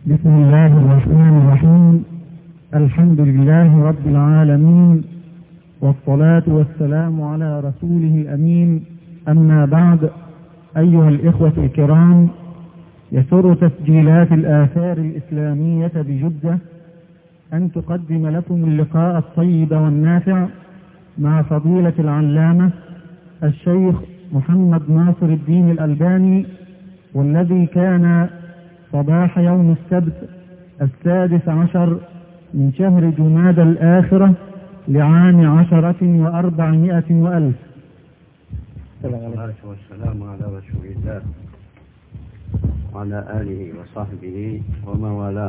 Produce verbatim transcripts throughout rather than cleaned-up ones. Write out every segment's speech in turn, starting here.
بسم الله الرحمن الرحيم. الحمد لله رب العالمين، والصلاة والسلام على رسوله الأمين. أما بعد، أيها الإخوة الكرام، يسر تسجيلات الآثار الإسلامية بجدة أن تقدم لكم اللقاء الطيب والنافع مع فضيلة العلامة الشيخ محمد ناصر الدين الألباني، والذي كان صباح يوم السبت السادس عشر من شهر جمادى الآخرة لعام عشرة وأربعمائة وألف. والصلاة والسلام على رسول الله وعلى آله وصحبه ومن والاه.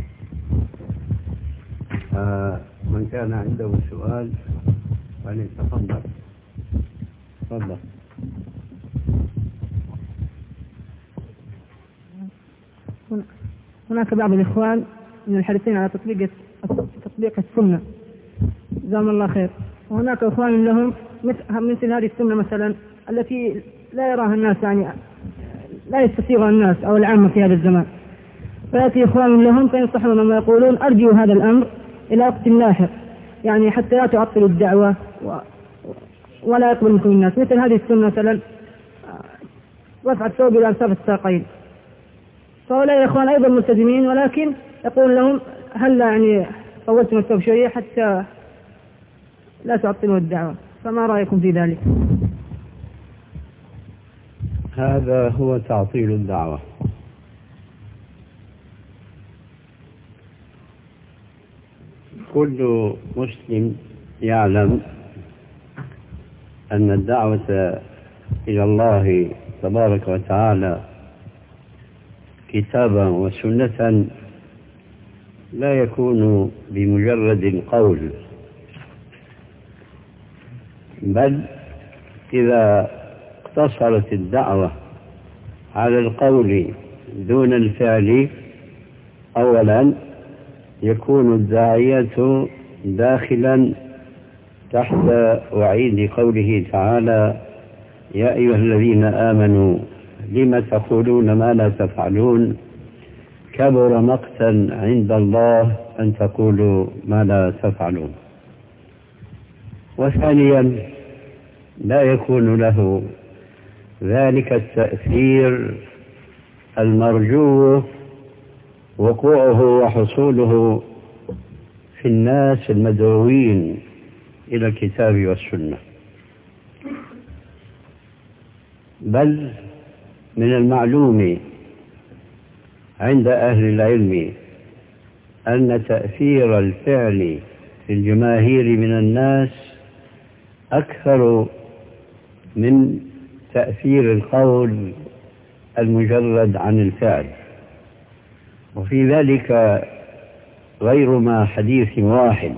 آه من كان عنده سؤال فليتفضل. تفضل. هناك بعض الإخوان من الحريصين على تطبيق تطبيق السنة، جزاهم الله خير، وهناك إخوان لهم مثل هذه السنة مثلا التي لا يراها الناس، يعني لا يستسيغها الناس أو العامة في هذا الزمان، فيأتي إخوان لهم فينصحون ما يقولون أرجو هذا الأمر إلى وقت لاحق، يعني حتى لا تعطلوا الدعوة ولا يقبل منكم الناس. مثل هذه السنة مثلا رفع الثوب إلى أنصاف الساقين، فهؤلاء الإخوان أيضا ملتزمين، ولكن يقول لهم هل يعني طولتم الثوب شوية حتى لا تعطلوا الدعوة، فما رأيكم في ذلك؟ هذا هو تعطيل الدعوة. كل مسلم يعلم أن الدعوة إلى الله تبارك وتعالى كتابا وسنة لا يكون بمجرد القول، بل إذا اقتصرت الدعوة على القول دون الفعل أولا يكون الداعية داخلا تحت وعيد قوله تعالى: يا أيها الذين آمنوا لم تقولون ما لا تفعلون كبر مقتا عند الله أن تقولوا ما لا تفعلون. وثانيا لا يكون له ذلك التأثير المرجو وقوعه وحصوله في الناس المدعوين إلى الكتاب والسنة، بل من المعلوم عند أهل العلم أن تأثير الفعل في الجماهير من الناس أكثر من تأثير القول المجرد عن الفعل، وفي ذلك غير ما حديث واحد.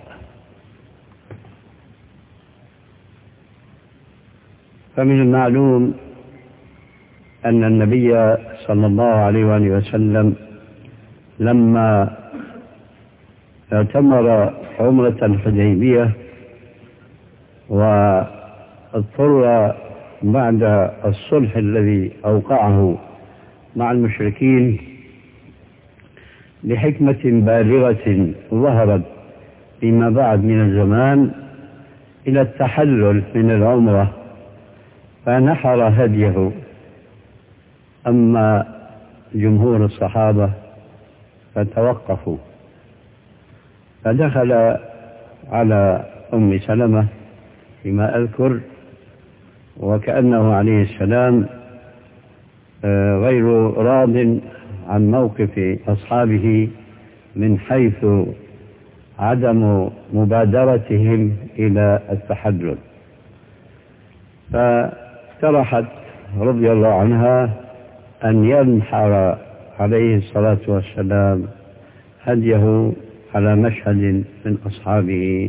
فمن المعلوم أن النبي صلى الله عليه وآله وسلم لما اعتمر عمرة الحديبية واضطر بعد الصلح الذي أوقعه مع المشركين لحكمة بالغة ظهرت فيما بعد من الزمان إلى التحلل من العمرة، فنحر هديه. أما جمهور الصحابة فتوقفوا، فدخل على أم سلمة فيما أذكر، وكأنه عليه السلام غير راض عن موقف أصحابه من حيث عدم مبادرتهم إلى التحلل، فاقترحت رضي الله عنها أن ينحر عليه الصلاة والسلام هديه على مشهد من أصحابه،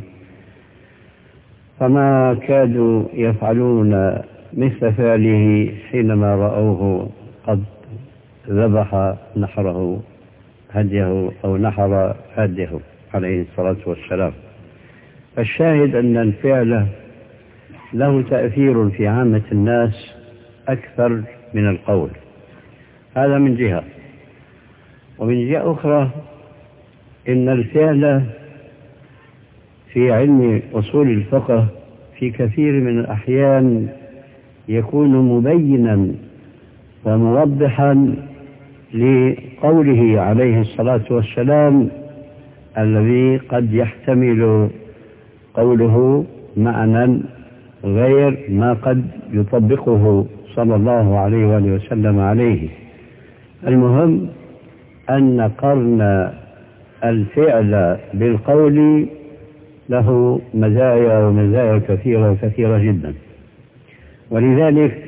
فما كادوا يفعلون مثل فعله حينما رأوه قد ذبح نحره هديه أو نحر هديه عليه الصلاة والسلام. فالشاهد أن الفعل له تأثير في عامة الناس أكثر من القول، هذا من جهة. ومن جهة أخرى إن الفعل في علم أصول الفقه في كثير من الأحيان يكون مبينا وموضحا لقوله عليه الصلاة والسلام الذي قد يحتمل قوله معنى غير ما قد يطبقه صلى الله عليه وآله وسلم عليه. المهم أن قرن الفعل بالقول له مزايا ومزايا كثيرة وكثيرة جدا. ولذلك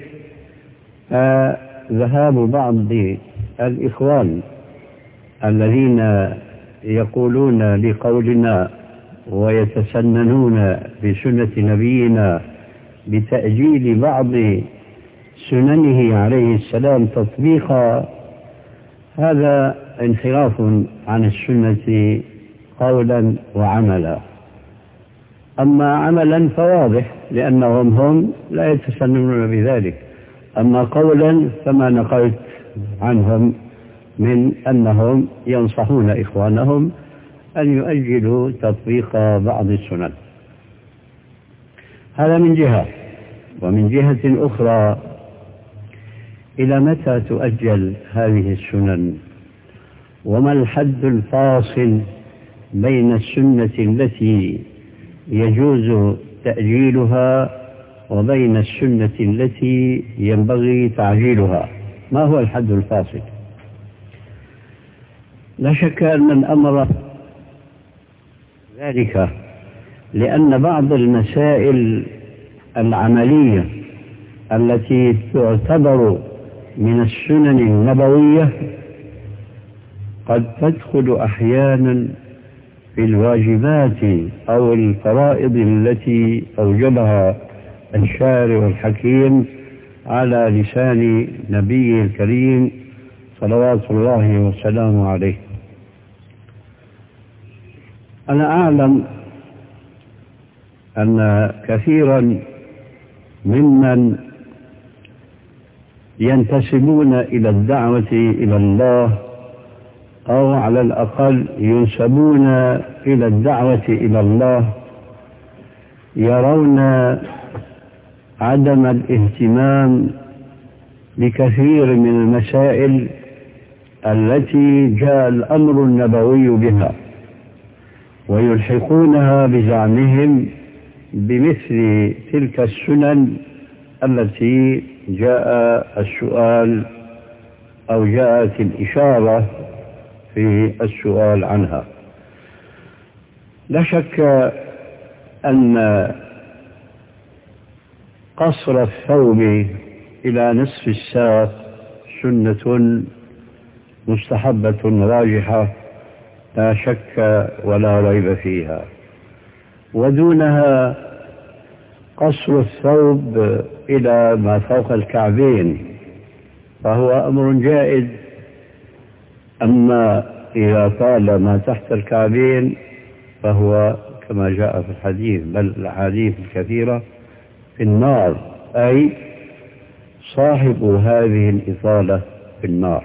ذهاب بعض الإخوان الذين يقولون لقولنا ويتسننون بسنة نبينا بتأجيل بعض سننه عليه السلام تطبيقا، هذا انحراف عن السنة قولا وعملا. أما عملا فواضح لأنهم هم لا يتسننون بذلك، أما قولا فما نقلت عنهم من أنهم ينصحون إخوانهم أن يؤجلوا تطبيق بعض السنن. هذا من جهة. ومن جهة أخرى، إلى متى تؤجل هذه السنن؟ وما الحد الفاصل بين السنة التي يجوز تأجيلها وبين السنة التي ينبغي تعجيلها؟ ما هو الحد الفاصل؟ لا شك أن الأمر ذلك لأن بعض المسائل العملية التي تعتبر من السنن النبوية قد تدخل أحيانا في الواجبات أو الفرائض التي أوجبها الشارع الحكيم على لسان نبيه الكريم صلوات الله وسلامه عليه. أنا أعلم أن كثيرا ممن ينتسبون إلى الدعوة إلى الله أو على الأقل ينسبون إلى الدعوة إلى الله يرون عدم الاهتمام بكثير من المسائل التي جاء الأمر النبوي بها، ويلحقونها بزعمهم بمثل تلك السنن التي جاء السؤال أو جاءت الإشارة في السؤال عنها. لا شك أن قصر الثوب إلى نصف الساق سنة مستحبة راجحة لا شك ولا ريب فيها، ودونها قصر الثوب إلى ما فوق الكعبين فهو أمر جائز. أما إذا طال ما تحت الكعبين فهو كما جاء في الحديث، بل الأحاديث الكثيرة، في النار، أي صاحب هذه الإطالة في النار.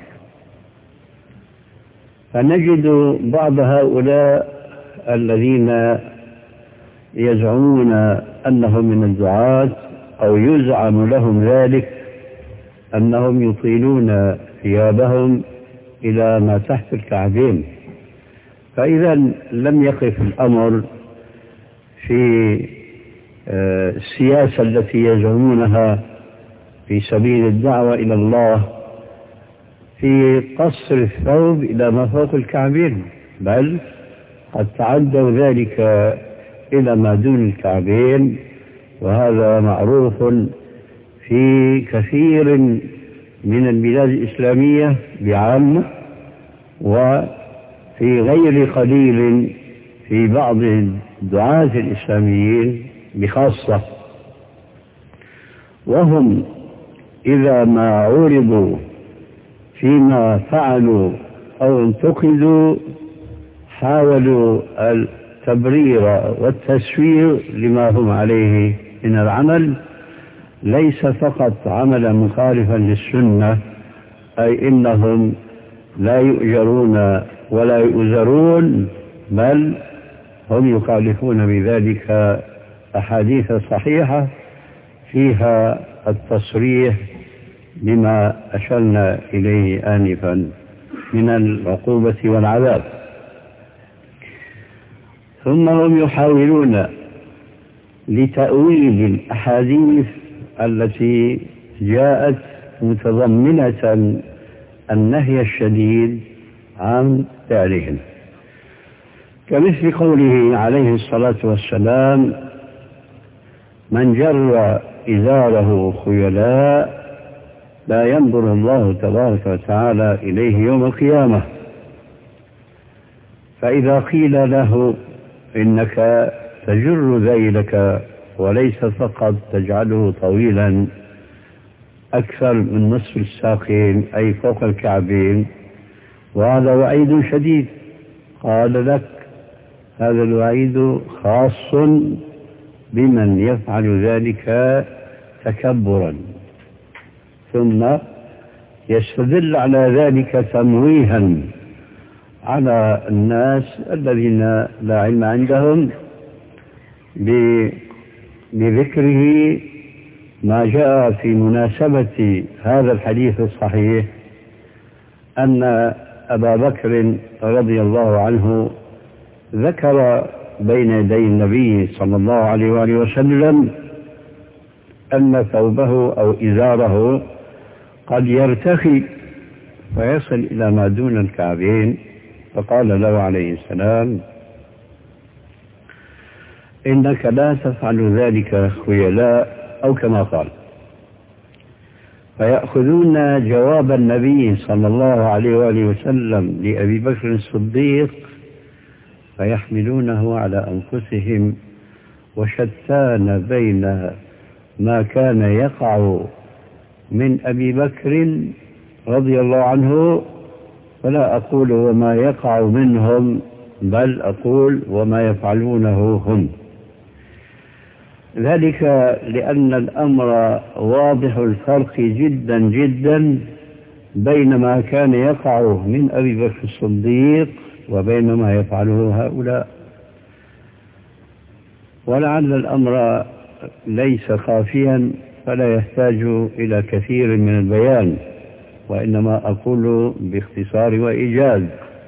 فنجد بعض هؤلاء الذين يزعمون أنهم من الدعاة أو يزعم لهم ذلك أنهم يطيلون ثيابهم إلى ما تحت الكعبين. فإذا لم يقف الأمر في السياسة التي يزعمونها في سبيل الدعوة إلى الله في قصر الثوب إلى ما فوق الكعبين، بل قد تعدوا ذلك إلى ما دون الكعبين، وهذا معروف في كثير من البلاد الإسلامية بعامة، وفي غير قليل في بعض الدعاة الإسلاميين بخاصة. وهم إذا ما عورضوا فيما فعلوا أو انتقدوا حاولوا التبرير والتسوير لما هم عليه من العمل، ليس فقط عملا مخالفا للسنة، أي إنهم لا يؤجرون ولا يؤزرون، بل هم يخالفون بذلك أحاديث صحيحة فيها التصريح بما أشرنا إليه آنفا من العقوبة والعذاب. ثم هم يحاولون لتأويل الأحاديث التي جاءت متضمنة النهي الشديد عن فعلهم، كمثل قوله عليه الصلاة والسلام: من جر إزاره خيلاء لا ينظر الله تبارك وتعالى إليه يوم القيامة. فإذا قيل له إنك تجر ذيلك وليس فقط تجعله طويلا أكثر من نصف الساقين أي فوق الكعبين، وهذا وعيد شديد، قال لك هذا الوعيد خاص بمن يفعل ذلك تكبرا، ثم يستدل على ذلك تمويها على الناس الذين لا علم عندهم بذكره ما جاء في مناسبة هذا الحديث الصحيح أن أبا بكر رضي الله عنه ذكر بين يدي النبي صلى الله عليه وآله وسلم أن ثوبه أو إزاره قد يرتخي ويصل إلى ما دون الكعبين، فقال له عليه السلام: إنك لا تفعل ذلك خيلاء، أو كما قال. فيأخذون جواب النبي صلى الله عليه وآله وسلم لأبي بكر الصديق فيحملونه على أنفسهم، وشتان بين ما كان يقع من أبي بكر رضي الله عنه، فلا أقول وما يقع منهم، بل أقول وما يفعلونه هم. ذلك لأن الأمر واضح الفرق جدا جدا بين ما كان يقع من أبي بكر الصديق وبين ما يفعله هؤلاء. ولعل الأمر ليس خافيا فلا يحتاج إلى كثير من البيان، وإنما أقول باختصار وإيجاز.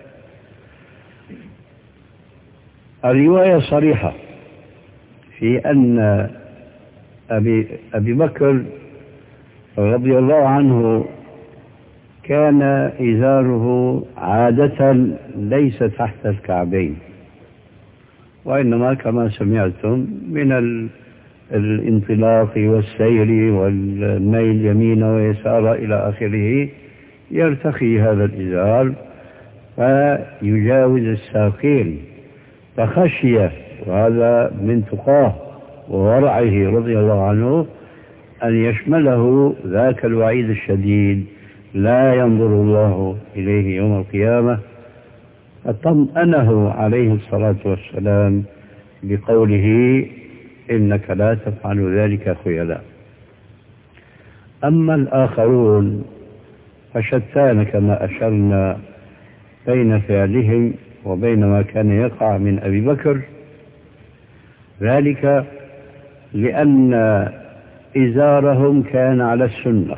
الرواية صريحة في أن أبي, أبي بكر رضي الله عنه كان إزاره عادة ليس تحت الكعبين، وإنما كما سمعتم من الانطلاق والسير والميل يمين ويسار إلى آخره يرتخي هذا الإزار فيجاوز الساقين، فخشي، وهذا من تقاه وورعه رضي الله عنه، أن يشمله ذاك الوعيد الشديد لا ينظر الله إليه يوم القيامة، فطمأنه عليه الصلاة والسلام بقوله: إنك لا تفعل ذلك خيلاء. أما الآخرون فشتان كما أشرنا بين فعلهم وبين ما كان يقع من أبي بكر، ذلك لأن إزارهم كان على السنة،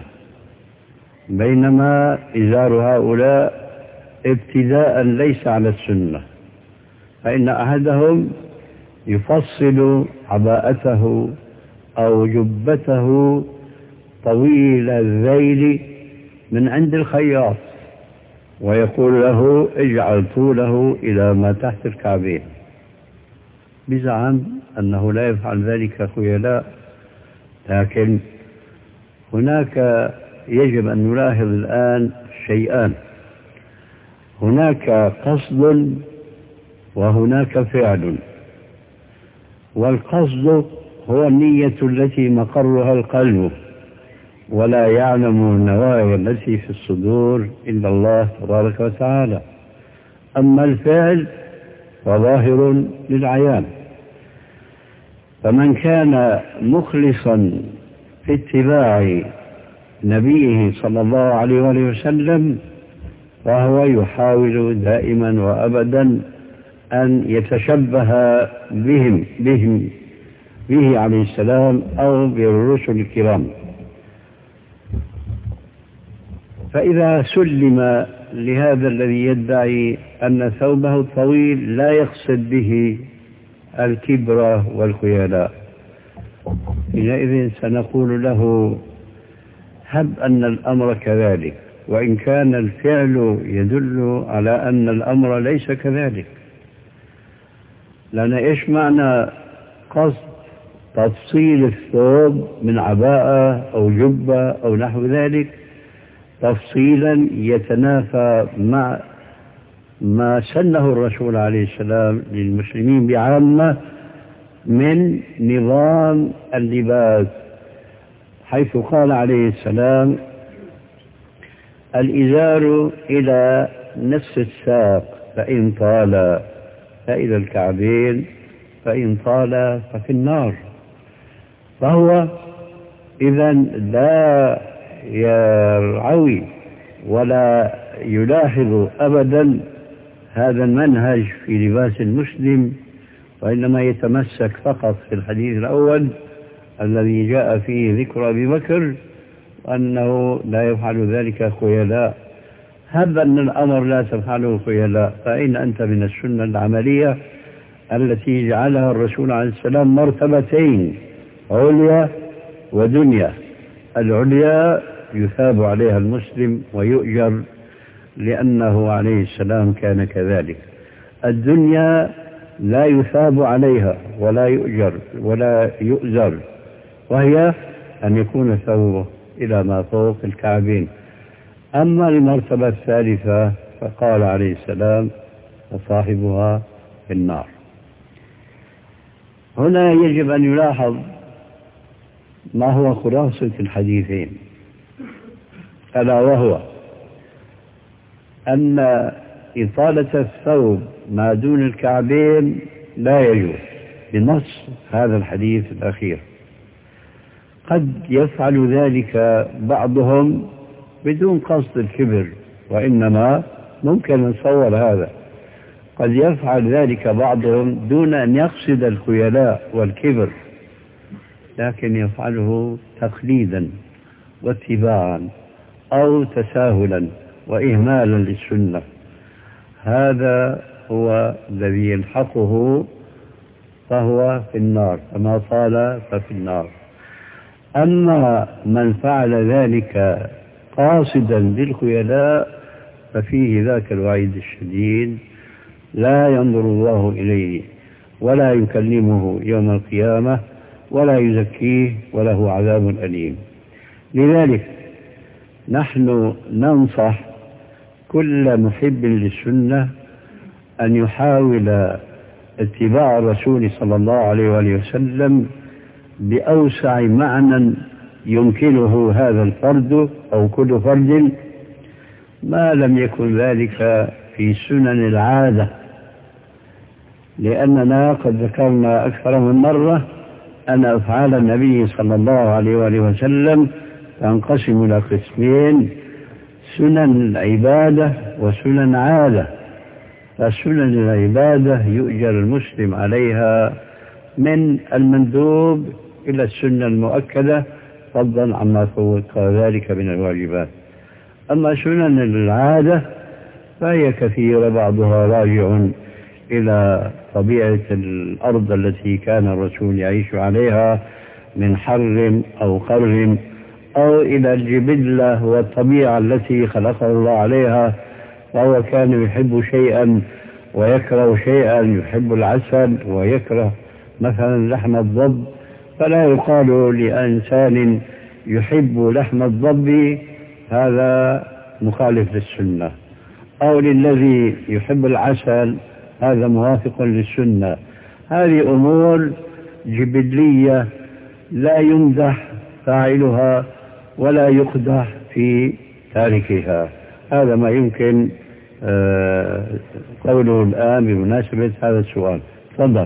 بينما إزار هؤلاء ابتداء ليس على السنة، فإن أحدهم يفصل عباءته أو جبته طويل الذيل من عند الخياط ويقول له: اجعل طوله إلى ما تحت الكعبين، بزعم أنه لا يفعل ذلك خيلاء. لكن هناك يجب أن نلاحظ الآن شيئان: هناك قصد وهناك فعل، والقصد هو النية التي مقرها القلب، ولا يعلم النوايا التي في الصدور إلا الله تبارك وتعالى. أما الفعل فظاهر للعيان، فمن كان مخلصا في اتباع نبيه صلى الله عليه وآله وسلم وهو يحاول دائما وأبدا أن يتشبه بهم بهم به عليه السلام أو بالرسل الكرام. فإذا سلم لهذا الذي يدعي أن ثوبه الطويل لا يقصد به الكبر والخيلاء، حينئذ سنقول له هب أن الأمر كذلك، وإن كان الفعل يدل على أن الأمر ليس كذلك. لأن إيش معنى قصد تفصيل الثوب من عباءة أو جبة أو نحو ذلك تفصيلا يتنافى مع ما سنه الرسول عليه السلام للمسلمين بعامة من نظام اللباس، حيث قال عليه السلام الإزار إلى نصف الساق فإن طال فإلى الكعبين فإن طال ففي النار. فهو إذا لا يرعوي ولا يلاحظ أبدا هذا المنهج في لباس المسلم، وإنما يتمسك فقط في الحديث الأول الذي جاء فيه ذكر أبي بكر أنه لا يفعل ذلك خيلاء. هب أن الأمر لا تفعله خيلاء، فأين أنت من السنة العملية التي جعلها الرسول عليه السلام مرتبتين عليا ودنيا؟ العليا يثاب عليها المسلم ويؤجر لأنه عليه السلام كان كذلك، الدنيا لا يثاب عليها ولا يؤجر ولا يؤزر، وهي أن يكون ثوبه إلى ما فوق الكعبين. أما المرتبة الثالثة فقال عليه السلام وصاحبها في النار. هنا يجب أن يلاحظ ما هو خلاصة الحديثين، ألا وهو أن إطالة الثوب ما دون الكعبين لا يجوز بنص هذا الحديث الأخير. قد يفعل ذلك بعضهم بدون قصد الكبر، وإنما ممكن نصور هذا، قد يفعل ذلك بعضهم دون أن يقصد الخيلاء والكبر، لكن يفعله تقليدا واتباعا أو تساهلا وإهمالا للسنة. هذا هو الذي يلحقه فهو في النار، فما طال ففي النار. أما من فعل ذلك قاصدا بالخيلاء ففيه ذاك الوعيد الشديد، لا ينظر الله إليه ولا يكلمه يوم القيامة ولا يزكيه وله عذاب أليم. لذلك نحن ننصح كل محب للسنة أن يحاول اتباع الرسول صلى الله عليه وآله وسلم بأوسع معنى يمكنه هذا الفرد أو كل فرد، ما لم يكن ذلك في سنن العادة، لأننا قد ذكرنا أكثر من مرة أن أفعال النبي صلى الله عليه وآله وسلم تنقسم إلى قسمين: سنن العبادة وسنن عادة. فسنن العبادة يؤجر المسلم عليها من المندوب إلى السنة المؤكدة فضلا عما فوق ذلك من الواجبات. أما سنن العادة فهي كثيرة، بعضها راجع إلى طبيعة الأرض التي كان الرسول يعيش عليها من حر أو قر، أو إلى الجبلة والطبيعة التي خلقه الله عليها، فهو كان يحب شيئا ويكره شيئا، يحب العسل ويكره مثلا لحم الضب، فلا يقال لإنسان يحب لحم الضب هذا مخالف للسنة، أو للذي يحب العسل هذا موافق للسنة. هذه أمور جبلية لا يمدح فاعلها ولا يقدح في تاركها. هذا ما يمكن قوله الآن بمناسبة هذا السؤال. تفضل.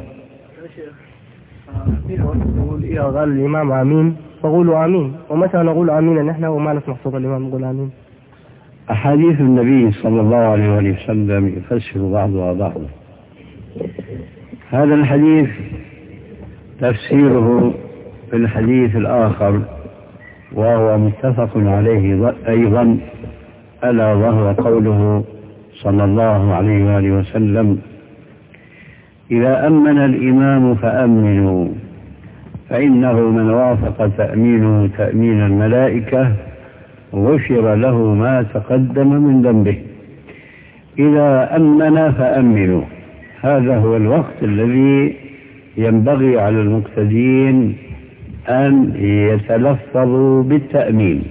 يقول إذا قال الإمام آمين فقولوا آمين، ومتى نقول آمين نحن وما نسمع صوت الإمام نقول آمين؟ أحاديث النبي صلى الله عليه وسلم يفسر بعضها بعضا. هذا الحديث تفسيره في الحديث الآخر وهو متفق عليه أيضا، ألا وهو قوله صلى الله عليه وآله وسلم: إذا أمن الإمام فأمنوا فإنه من وافق تأمينه تأمين الملائكة غفر له ما تقدم من ذنبه. إذا أمن فأمنوا، هذا هو الوقت الذي ينبغي على المقتدين أن يتلفظوا بالتأمين.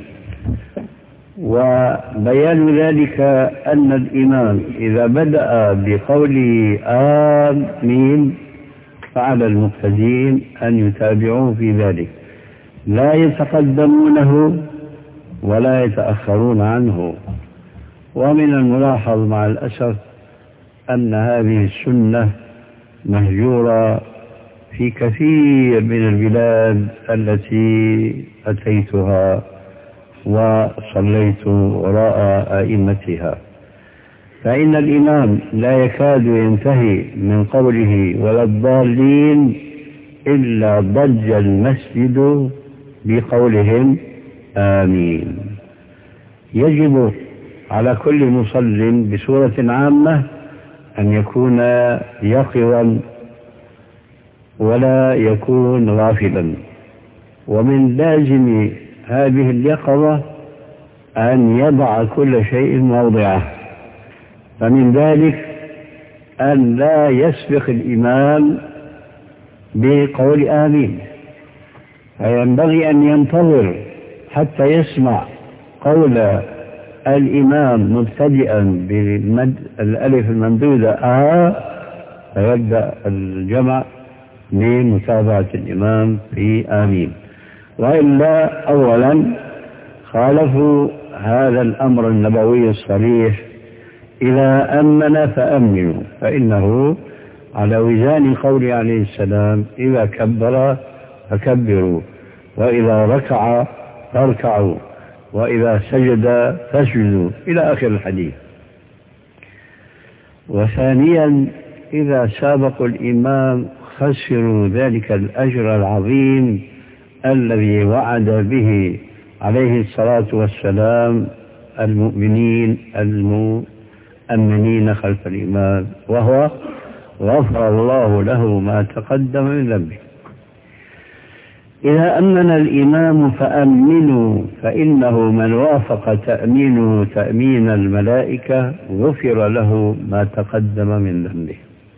وبيان ذلك أن الإمام إذا بدأ بقوله آمين فعلى المقتدين أن يتابعوه في ذلك، لا يتقدمونه ولا يتأخرون عنه. ومن الملاحظ مع الأسف أن هذه السنة مهجورة في كثير من البلاد التي أتيتها وصليت وراء أئمتها، فإن الإمام لا يكاد ينتهي من قوله ولا الضالين إلا ضج المسجد بقولهم آمين. يجب على كل مصل بصورة عامة أن يكون يقظا ولا يكون غافلا، ومن لازم هذه اليقظة أن يضع كل شيء موضعه، فمن ذلك أن لا يسبق الإمام بقول آمين، فينبغي أن ينتظر حتى يسمع قول الإمام مبتدئا بالألف الممدودة آه، فيبدأ الجمع لمتابعة الإمام في آمين. وإلا أولا خالفوا هذا الأمر النبوي الصريح: إذا أمن فأمنوا، فإنه على وزان قول عليه السلام: إذا كبر فكبروا، وإذا ركع فاركعوا، وإذا سجد فاسجدوا، إلى آخر الحديث. وثانيا إذا سابقوا الإمام خسروا ذلك الأجر العظيم الذي وعد به عليه الصلاة والسلام المؤمنين المؤمنين خلف الإمام، وهو غفر الله له ما تقدم من ذنبه. إذا أمن الإمام فأمنوا فإنه من وافق تأمينه تأمين الملائكة غفر له ما تقدم من ذنبه.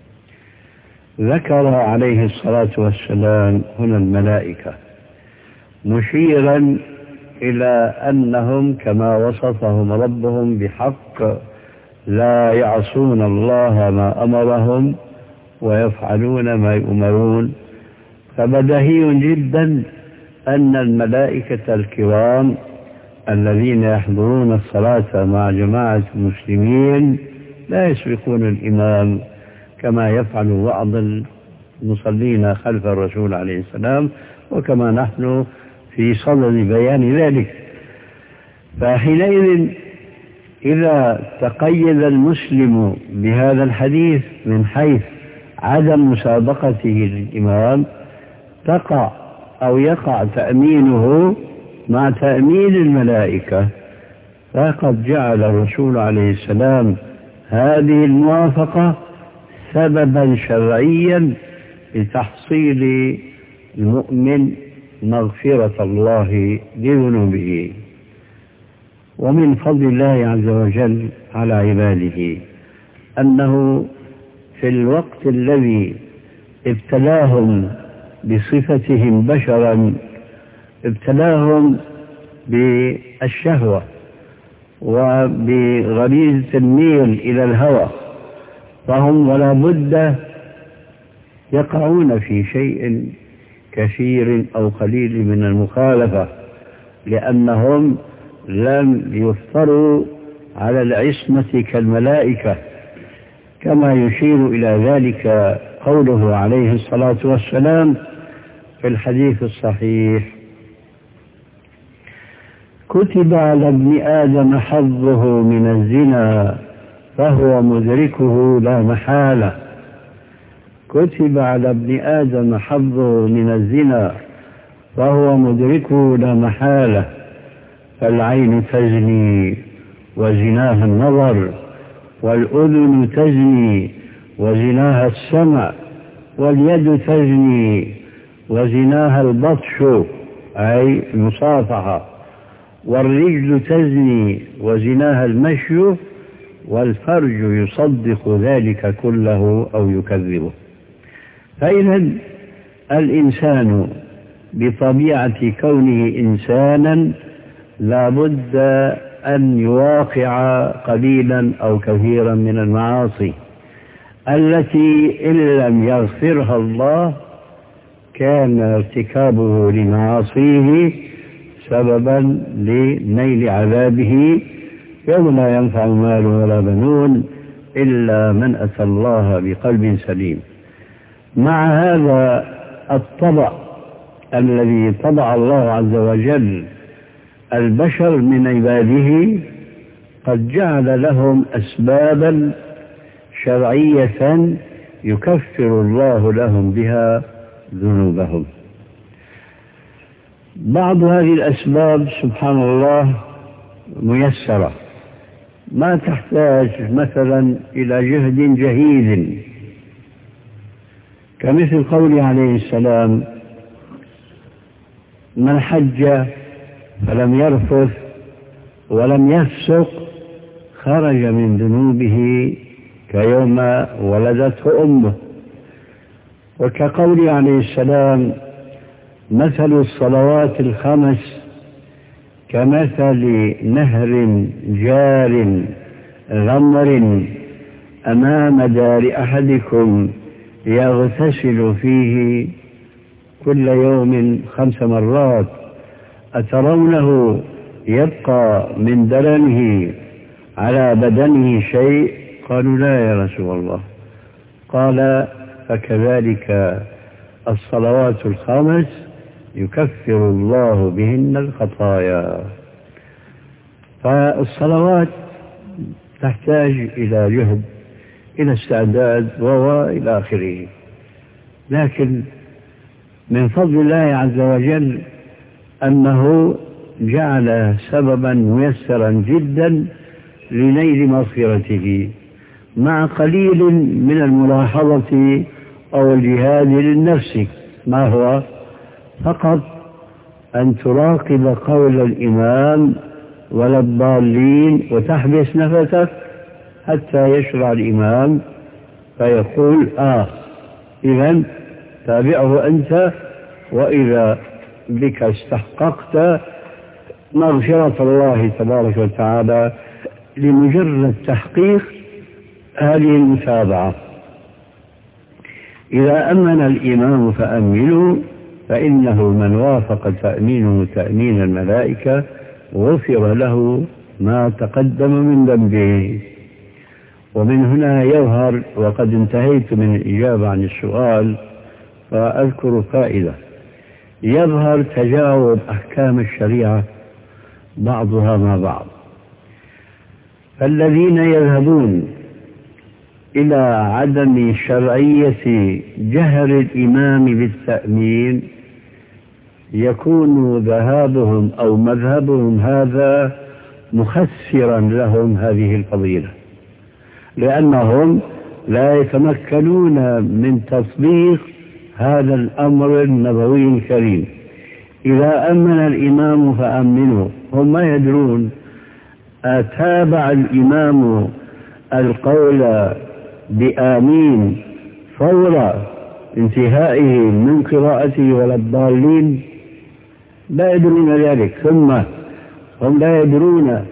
ذكر عليه الصلاة والسلام هنا الملائكة مشيرا إلى أنهم كما وصفهم ربهم بحق لا يعصون الله ما أمرهم ويفعلون ما يؤمرون، فبديهي جدا أن الملائكة الكرام الذين يحضرون الصلاة مع جماعة المسلمين لا يسبقون الإمام كما يفعل بعض المصلين خلف الرسول عليه السلام، وكما نحن في صدد بيان ذلك. فحينئذ إذا تقيد المسلم بهذا الحديث من حيث عدم مسابقته للإمام تقع أو يقع تأمينه مع تأمين الملائكة، فقد جعل الرسول عليه السلام هذه الموافقة سببا شرعيا لتحصيل المؤمن مغفرة الله لذنوبه. ومن فضل الله عز وجل على عباده أنه في الوقت الذي ابتلاهم بصفتهم بشرا ابتلاهم بالشهوة وبغريزة الميل إلى الهوى، فهم ولا بد يقعون في شيء كثير أو قليل من المخالفة، لأنهم لم يفطروا على العصمة كالملائكة، كما يشير إلى ذلك قوله عليه الصلاة والسلام في الحديث الصحيح: كتب على ابن آدم حظه من الزنا فهو مدركه لا محالة. كتب على ابن آدم حظه من الزنا فهو مدركه لا محالة. فالعين تزني وزناها النظر، والأذن تزني وزناها السمع، واليد تزني وزناها البطش أي المصافحة، والرجل تزني وزناها المشي، والفرج يصدق ذلك كله أو يكذبه. فإذا الإنسان بطبيعة كونه إنسانا لا بد أن يواقع قليلا أو كثيرا من المعاصي التي إن لم يغفرها الله كان ارتكابه لمعاصيه سببا لنيل عذابه يوم لا ينفع مال ولا بنون إلا من أتى الله بقلب سليم. مع هذا الطبع الذي طبع الله عز وجل البشر من عباده قد جعل لهم أسبابا شرعية يكفر الله لهم بها ذنوبهم. بعض هذه الأسباب سبحان الله ميسرة، ما تحتاج مثلا إلى جهد جهيد، كمثل قوله عليه السلام: من حج فلم يرفث ولم يفسق خرج من ذنوبه كيوم ولدته أمه. وكقوله عليه السلام: مثل الصلوات الخمس كمثل نهر جار غمر أمام دار أحدكم يغتسل فيه كل يوم خمس مرات أترونه يبقى من درنه على بدنه شيء؟ قالوا: لا يا رسول الله. قال: فكذلك الصلوات الخمس يكفر الله بهن الخطايا. فالصلوات تحتاج إلى جهد، إلى استعداد وإلى آخره، لكن من فضل الله عز وجل أنه جعل سببا ميسرا جدا لنيل مغفرته، مع قليل من الملاحظة أو الجهاد للنفس. ما هو؟ فقط أن تراقب قول الإمام ولا الضالين وتحبس نفسك حتى يشرع الإمام فيقول: آه إذن تابعه أنت، وإذا بك استحققت مغفرة الله تبارك وتعالى لمجرد تحقيق هذه المتابعة. إذا أمن الإمام فأمنوا، فإنه من وافق تأمينه تأمين الملائكة غفر له ما تقدم من ذنبه. ومن هنا يظهر، وقد انتهيت من الإجابة عن السؤال فأذكر فائدة، يظهر تجاوب أحكام الشريعة بعضها مع بعض. فالذين يذهبون إلى عدم شرعية جهر الإمام بالتأمين يكون ذهابهم أو مذهبهم هذا مخسرا لهم هذه الفضيلة، لأنهم لا يتمكنون من تطبيق هذا الأمر النبوي الكريم. إذا أمن الإمام فأمنوا، هم ما يدرون أتابع الإمام القول بآمين فور انتهائه من قراءته ولا الضالين؟ لا يدرون ذلك. ثم هم لا يدرون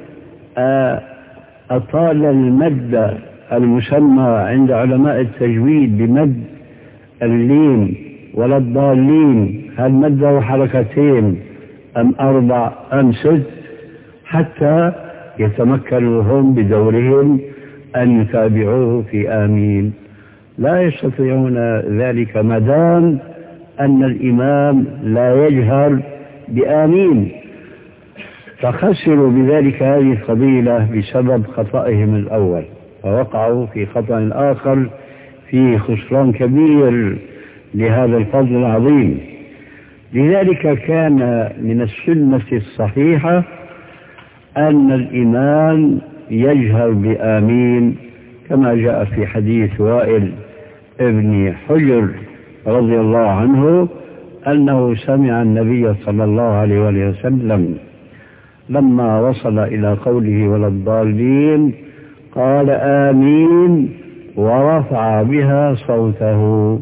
أطال المد المسمى عند علماء التجويد بمد اللين ولا الضالين، هل مده حركتين أم أربع أم ست، حتى يتمكنوا هم بدورهم أن يتابعوه في آمين؟ لا يستطيعون ذلك ما دام أن الإمام لا يجهر بآمين. فخسروا بذلك هذه الفضيلة بسبب خطئهم الأول، فوقعوا في خطأ آخر فيه خسران كبير لهذا الفضل العظيم. لذلك كان من السنة الصحيحة أن الإمام يجهر بآمين، كما جاء في حديث وائل ابن حجر رضي الله عنه أنه سمع النبي صلى الله عليه وسلم لما وصل إلى قوله ولا الضالين قال آمين ورفع بها صوته.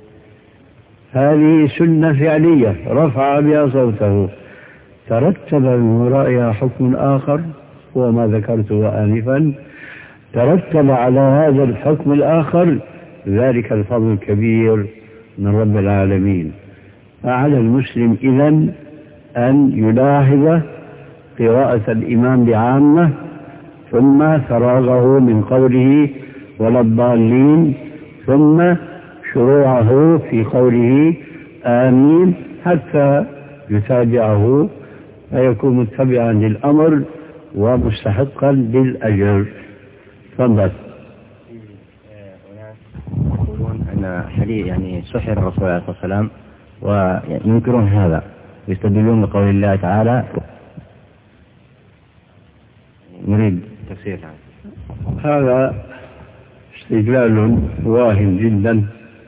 هذه سنة فعلية، رفع بها صوته. ترتب من ورائها حكم آخر هو ما ذكرته آنفا، ترتب على هذا الحكم الآخر ذلك الفضل الكبير من رب العالمين. فعلى المسلم إذن أن يلاحظ قراءة الإمام بعامة، ثم فراغه من قوله ولا الضالين، ثم شروعه في قوله آمين حتى يتابعه فيكون متبعا للأمر ومستحقا للأجر. تفضل. يقولون أن حديث يعني سحر الرسول عليه الصلاة والسلام وينكرون هذا ويستدلون بقول الله تعالى. نريد تفسير هذا استدلال واهن جدا،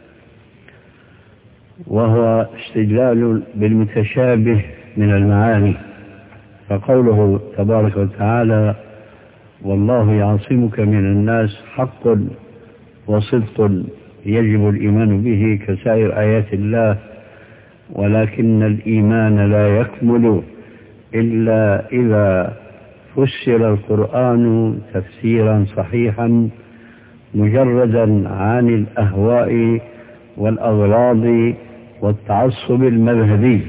وهو استدلال بالمتشابه من المعاني. فقوله تبارك وتعالى والله يعصمك من الناس حق وصدق يجب الإيمان به كسائر آيات الله، ولكن الإيمان لا يكمل إلا إذا فسر القرآن تفسيرا صحيحا مجردا عن الأهواء والأغراض والتعصب المذهبي.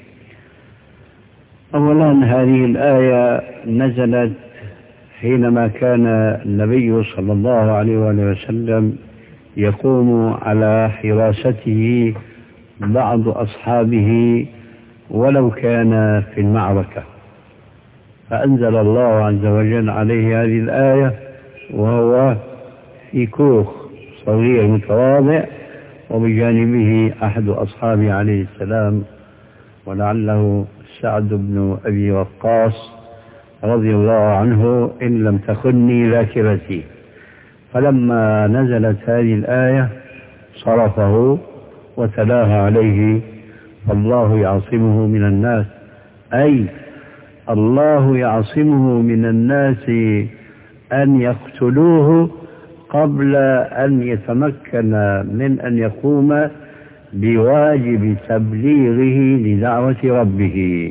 أولا هذه الآية نزلت حينما كان النبي صلى الله عليه وسلم يقوم على حراسته بعض أصحابه ولو كان في المعركة، فأنزل الله عز وجل عليه هذه الآية وهو في كوخ صغير متواضع وبجانبه أحد أصحابه عليه السلام ولعله سعد بن أبي وقاص رضي الله عنه إن لم تخني ذاكرتي. فلما نزلت هذه الآية صرفه وتلاها عليه الله يعصمه من الناس، أي الله يعصمه من الناس أن يقتلوه قبل أن يتمكن من أن يقوم بواجب تبليغه لدعوة ربه.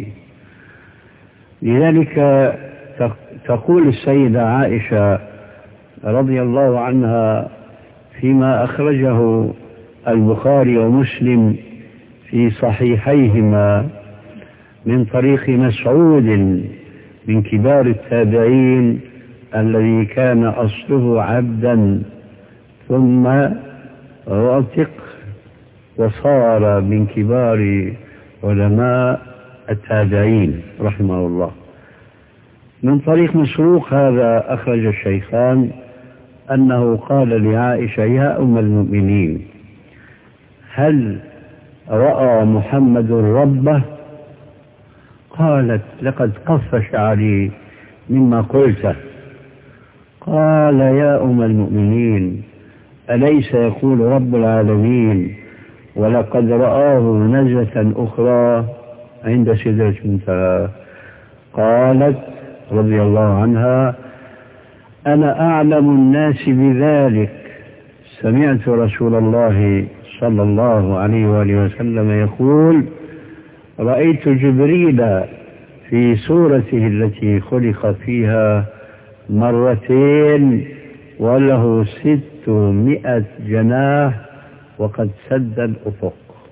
لذلك تقول السيدة عائشة رضي الله عنها فيما أخرجه البخاري ومسلم في صحيحيهما من طريق مسعود من كبار التابعين الذي كان أصله عبدا ثم راتق وصار من كبار علماء التابعين رحمه الله. من طريق مسروق هذا أخرج الشيخان أنه قال لعائشة يا أم المؤمنين هل رأى محمد ربه؟ قالت لقد قف شعري مما قلته. قال يا أم المؤمنين أليس يقول رب العالمين ولقد رآه نزلة أخرى عند سدرة المنتهى؟ قالت رضي الله عنها أنا أعلم الناس بذلك، سمعت رسول الله صلى الله عليه وآله وسلم يقول رأيت جبريل في صورته التي خلق فيها مرتين وله ستمائة جناح وقد سد الأفق.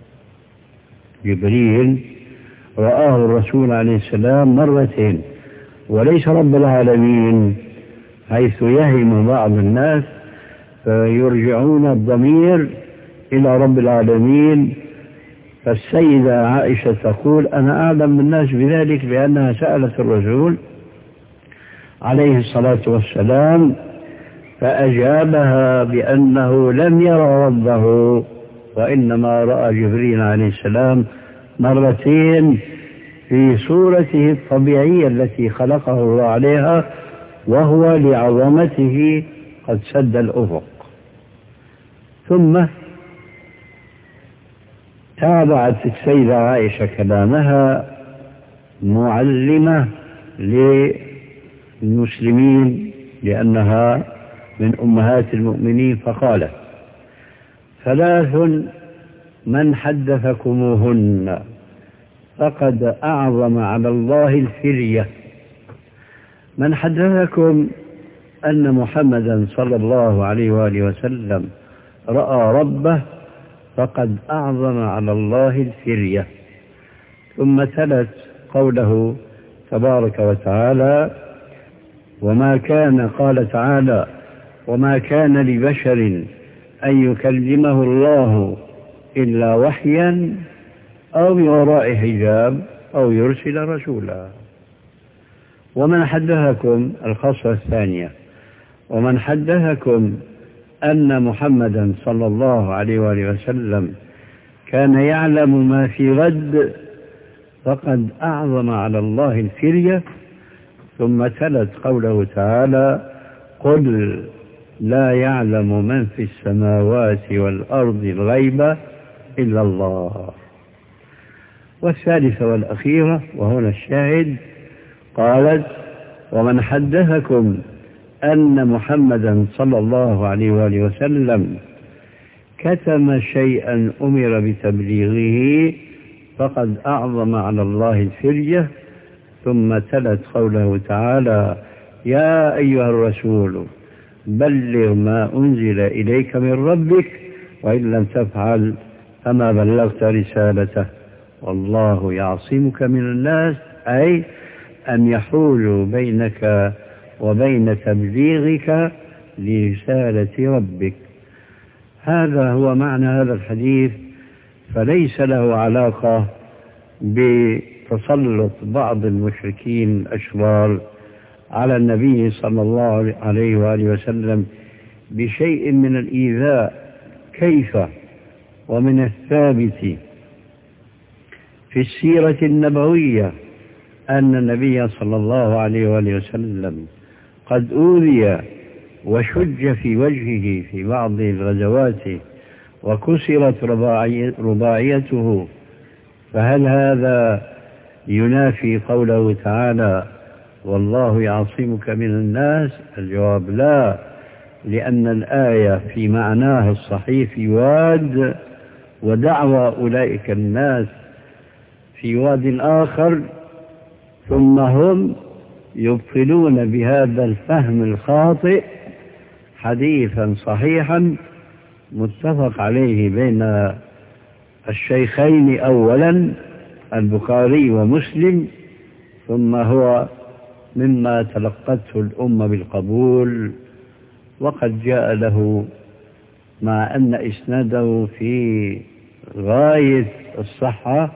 جبريل رآه الرسول عليه السلام مرتين، وليس رب العالمين، حيث يهم بعض الناس فيرجعون الضمير إلى رب العالمين فالسيدة عائشة تقول أنا أعلم الناس بذلك لأنها سألت الرسول عليه الصلاة والسلام فأجابها بأنه لم يرى ربه وإنما رأى جبريل عليه السلام مرتين في صورته الطبيعية التي خلقه الله عليها وهو لعظمته قد سد الأفق. ثم تابعت السيدة عائشة كلامها معلمة للمسلمين لأنها من أمهات المؤمنين فقالت ثلاث من حدثكموهن فقد أعظم على الله الفرية. من حدثكم أن محمدا صلى الله عليه وآله وسلم رأى ربه فقد أعظم على الله الفرية. ثم تلت قوله تبارك وتعالى وما كان قال تعالى وما كان لبشر أن يكلمه الله إلا وحيا أو من وراء حجاب أو يرسل رسولا. ومن حدثكم الخصلة الثانية ومن حدثكم أن محمدا صلى الله عليه وآله وسلم كان يعلم ما في غد فقد أعظم على الله الفرية. ثم تلت قوله تعالى قل لا يعلم من في السماوات والأرض الغيب إلا الله. والثالثة والأخيرة وهنا الشاهد قالت ومن حدثكم أن محمدا صلى الله عليه وآله وسلم كتم شيئا أمر بتبليغه فقد أعظم على الله الفرية. ثم تلت قوله تعالى يا أيها الرسول بلغ ما أنزل إليك من ربك وإن لم تفعل فما بلغت رسالته والله يعصمك من الناس أي أن يحول بينك وبين تبليغك لرسالة ربك. هذا هو معنى هذا الحديث، فليس له علاقة بتسلط بعض المشركين الأشرار على النبي صلى الله عليه وآله وسلم بشيء من الإيذاء. كيف؟ ومن الثابت في السيرة النبوية أن النبي صلى الله عليه وآله وسلم قد أوذي وشج في وجهه في بعض الغزوات وكسرت رباعيته، فهل هذا ينافي قوله تعالى والله يعصمك من الناس؟ الجواب لا، لأن الآية في معناها الصحيح في واد ودعوى أولئك الناس في واد آخر، ثم هم يبطلون بهذا الفهم الخاطئ حديثا صحيحا متفق عليه بين الشيخين أولا البخاري ومسلم، ثم هو مما تلقته الأمة بالقبول، وقد جاء له مع أن إسناده في غاية الصحة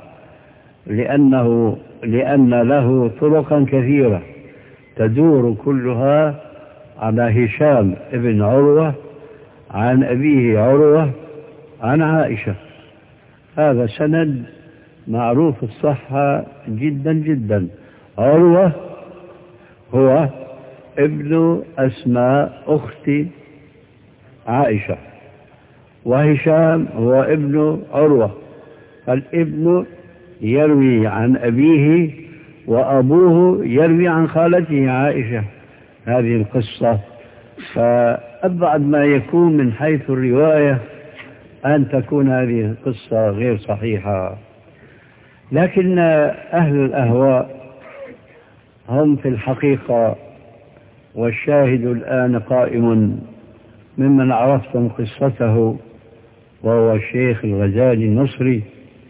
لأنه لأن له طرقا كثيرة تدور كلها على هشام ابن عروة عن أبيه عروة عن عائشة. هذا سند معروف الصحة جدا جدا. عروة هو ابن أسماء أخت عائشة، وهشام هو ابن عروة، فالابن يروي عن أبيه وأبوه يروي عن خالته عائشة. هذه القصة فأبعد ما يكون من حيث الرواية أن تكون هذه القصة غير صحيحة. لكن أهل الأهواء هم في الحقيقة، والشاهد الآن قائم ممن عرفتم قصته وهو الشيخ الغزالي المصري،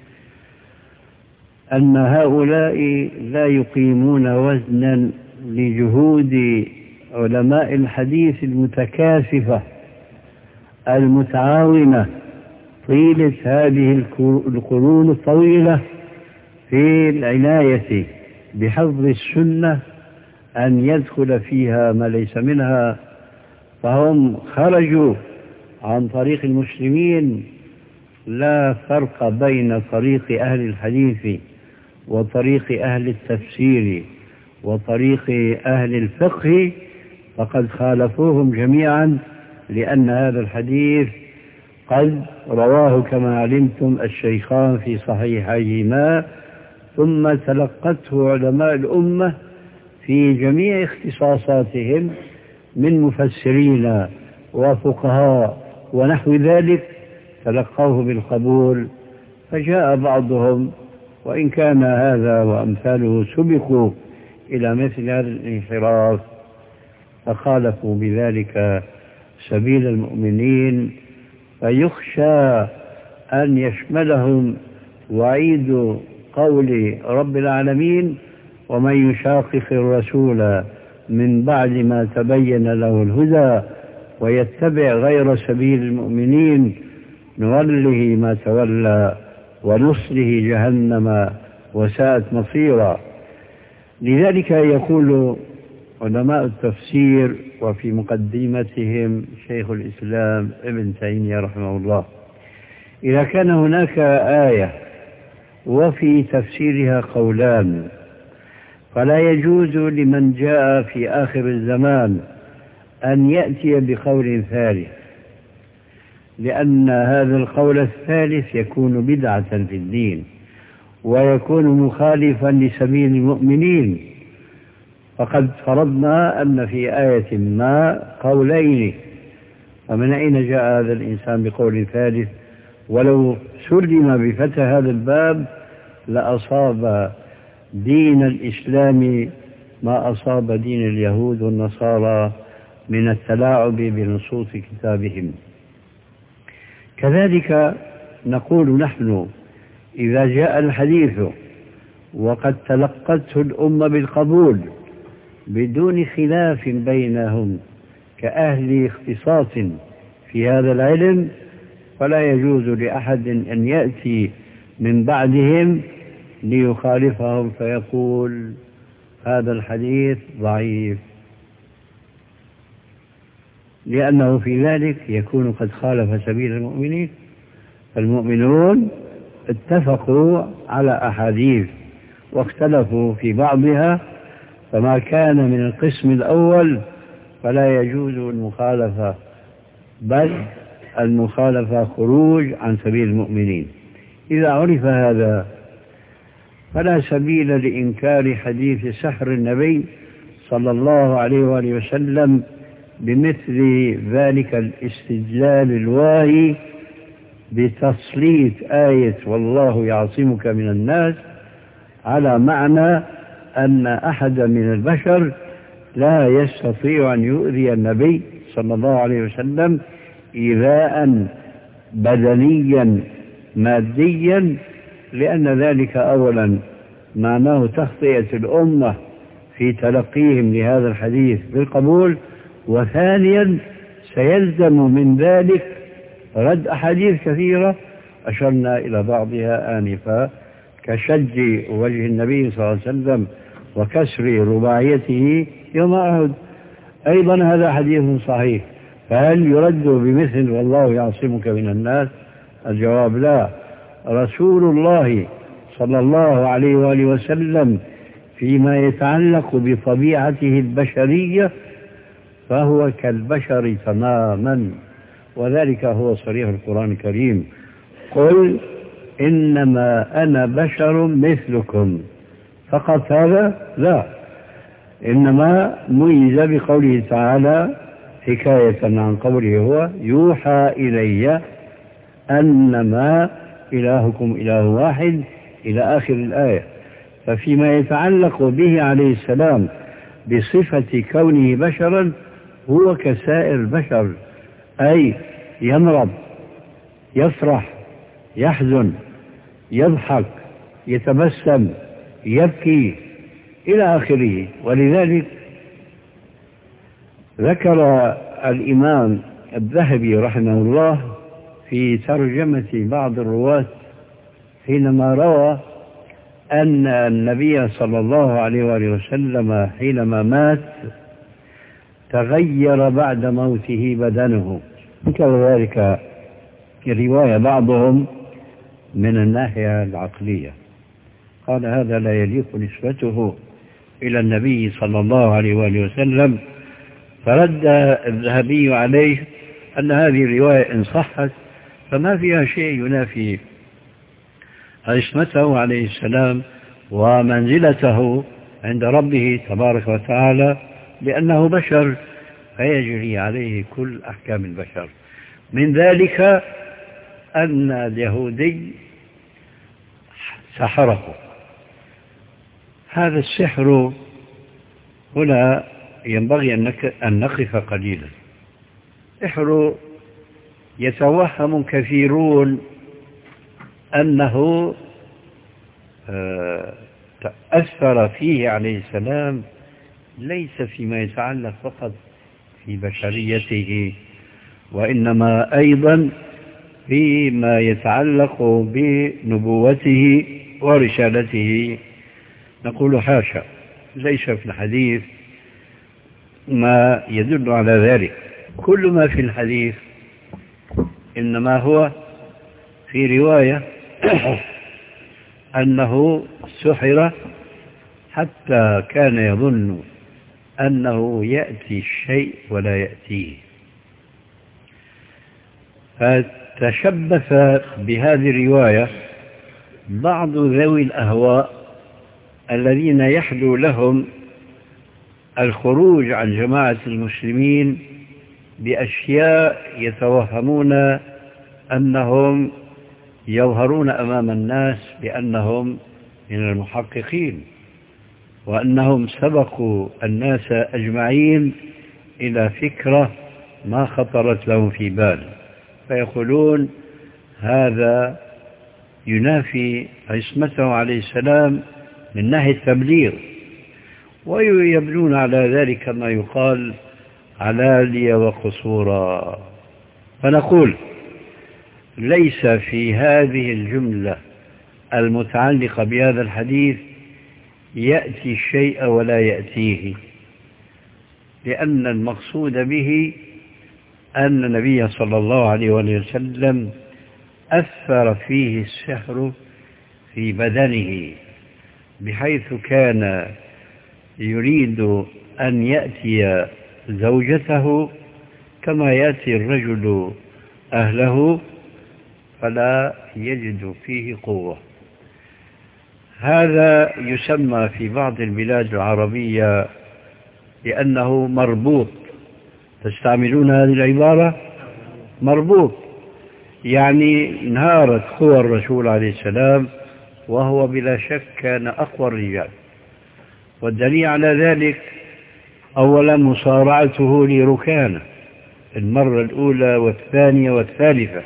أن هؤلاء لا يقيمون وزنا لجهود علماء الحديث المتكاثفة المتعاونة طيلة هذه القرون الطويلة في العناية بحفظ السنة أن يدخل فيها ما ليس منها، فهم خرجوا عن طريق المسلمين. لا فرق بين طريق أهل الحديث وطريق أهل التفسير وطريق أهل الفقه، فقد خالفوهم جميعا، لأن هذا الحديث قد رواه كما علمتم الشيخان في صحيحيهما، ثم تلقته علماء الأمة في جميع اختصاصاتهم من مفسرين وفقهاء ونحو ذلك، تلقوه بالقبول. فجاء بعضهم وإن كان هذا وأمثاله سبقوا إلى مثل هذا الانحراف، فخالفوا بذلك سبيل المؤمنين، فيخشى أن يشملهم وعيد قول رب العالمين: ومن يشاقق الرسول من بعد ما تبين له الهدى ويتبع غير سبيل المؤمنين نوله ما تولى ونصله جهنم وساءت مصيرا. لذلك يقول علماء التفسير وفي مقدمتهم شيخ الإسلام ابن تيمية رحمه الله: إذا كان هناك آية وفي تفسيرها قولان، فلا يجوز لمن جاء في آخر الزمان أن يأتي بقول ثالث، لأن هذا القول الثالث يكون بدعة في الدين ويكون مخالفا لسبيل المؤمنين. فقد فرضنا أن في آية ما قولين، فمن أين جاء هذا الإنسان بقول ثالث؟ ولو سلم بفتح هذا الباب لأصاب دين الإسلام ما أصاب دين اليهود والنصارى من التلاعب بنصوص كتابهم. كذلك نقول نحن: إذا جاء الحديث وقد تلقته الأمة بالقبول بدون خلاف بينهم كأهل اختصاص في هذا العلم، فلا يجوز لأحد أن يأتي من بعدهم ليخالفهم فيقول هذا الحديث ضعيف، لأنه في ذلك يكون قد خالف سبيل المؤمنين. فالمؤمنون اتفقوا على أحاديث واختلفوا في بعضها، فما كان من القسم الأول فلا يجوز المخالفة، بل المخالفة خروج عن سبيل المؤمنين. إذا عرف هذا فلا سبيل لإنكار حديث سحر النبي صلى الله عليه وآله وسلم بمثل ذلك الاستدلال الواهي بتسليط آية والله يعصمك من الناس على معنى أن أحد من البشر لا يستطيع أن يؤذي النبي صلى الله عليه وسلم إيذاء بدنيا ماديا، لأن ذلك أولا معناه تخطئة الأمة في تلقيهم لهذا الحديث بالقبول، وثانيا سيلزم من ذلك رد أحاديث كثيرة أشرنا إلى بعضها آنفا، كشج وجه النبي صلى الله عليه وسلم وكسر رباعيته يوم أحد. أيضا هذا حديث صحيح، فهل يرد بمثل والله يعصمك من الناس؟ الجواب لا. رسول الله صلى الله عليه وآله وسلم فيما يتعلق بطبيعته البشرية فهو كالبشر تماما، وذلك هو صريح القرآن الكريم: قل إنما أنا بشر مثلكم. فقط هذا؟ لا، إنما ميز بقوله تعالى حكاية عن قوله هو: يوحى إلي أنما إلهكم إله واحد إلى آخر الآية. ففيما يتعلق به عليه السلام بصفة كونه بشرا هو كسائر البشر، أي يمرض، يفرح، يحزن، يضحك، يتبسم، يبكي إلى آخره. ولذلك ذكر الإمام الذهبي رحمه الله في ترجمة بعض الرواة حينما روى أن النبي صلى الله عليه وآله وسلم حينما مات تغير بعد موته بدنه. ذكر ذلك رواية بعضهم من الناحية العقلية، قال هذا لا يليق نسبته إلى النبي صلى الله عليه وآله وسلم، فرد الذهبي عليه أن هذه الرواية إن صحت فما فيها شيء ينافي عصمته عليه السلام ومنزلته عند ربه تبارك وتعالى، لأنه بشر فيجري عليه كل أحكام البشر. من ذلك أن اليهودي سحره. هذا السحر هنا ينبغي أن نقف قليلا. السحر يتوهم كثيرون أنه تأثر فيه عليه السلام ليس فيما يتعلق فقط في بشريته، وإنما أيضا فيما يتعلق بنبوته ورسالته. نقول حاشا، ليس في الحديث ما يدل على ذلك. كل ما في الحديث إنما هو في رواية أنه سحر حتى كان يظن أنه يأتي الشيء ولا يأتيه، فتشبث بهذه الرواية بعض ذوي الأهواء الذين يحلو لهم الخروج عن جماعة المسلمين بأشياء يتوهمون أنهم يظهرون أمام الناس بأنهم من المحققين، وأنهم سبقوا الناس أجمعين إلى فكرة ما خطرت لهم في بال، فيقولون هذا ينافي عصمته عليه السلام من ناحية التبليغ، ويبنون على ذلك ما يقال علالي وقصورا. فنقول ليس في هذه الجملة المتعلقة بهذا الحديث يأتي الشيء ولا يأتيه، لأن المقصود به أن النبي صلى الله عليه وسلم أثر فيه السحر في بدنه، بحيث كان يريد أن يأتي زوجته كما يأتي الرجل أهله فلا يجد فيه قوة. هذا يسمى في بعض البلاد العربية لأنه مربوط. تستعملون هذه العبارة؟ مربوط، يعني انهارت قوى الرسول عليه السلام وهو بلا شك كان أقوى الرجال، والدليل على ذلك أولا مصارعته لركانة المرة الأولى والثانية والثالثة،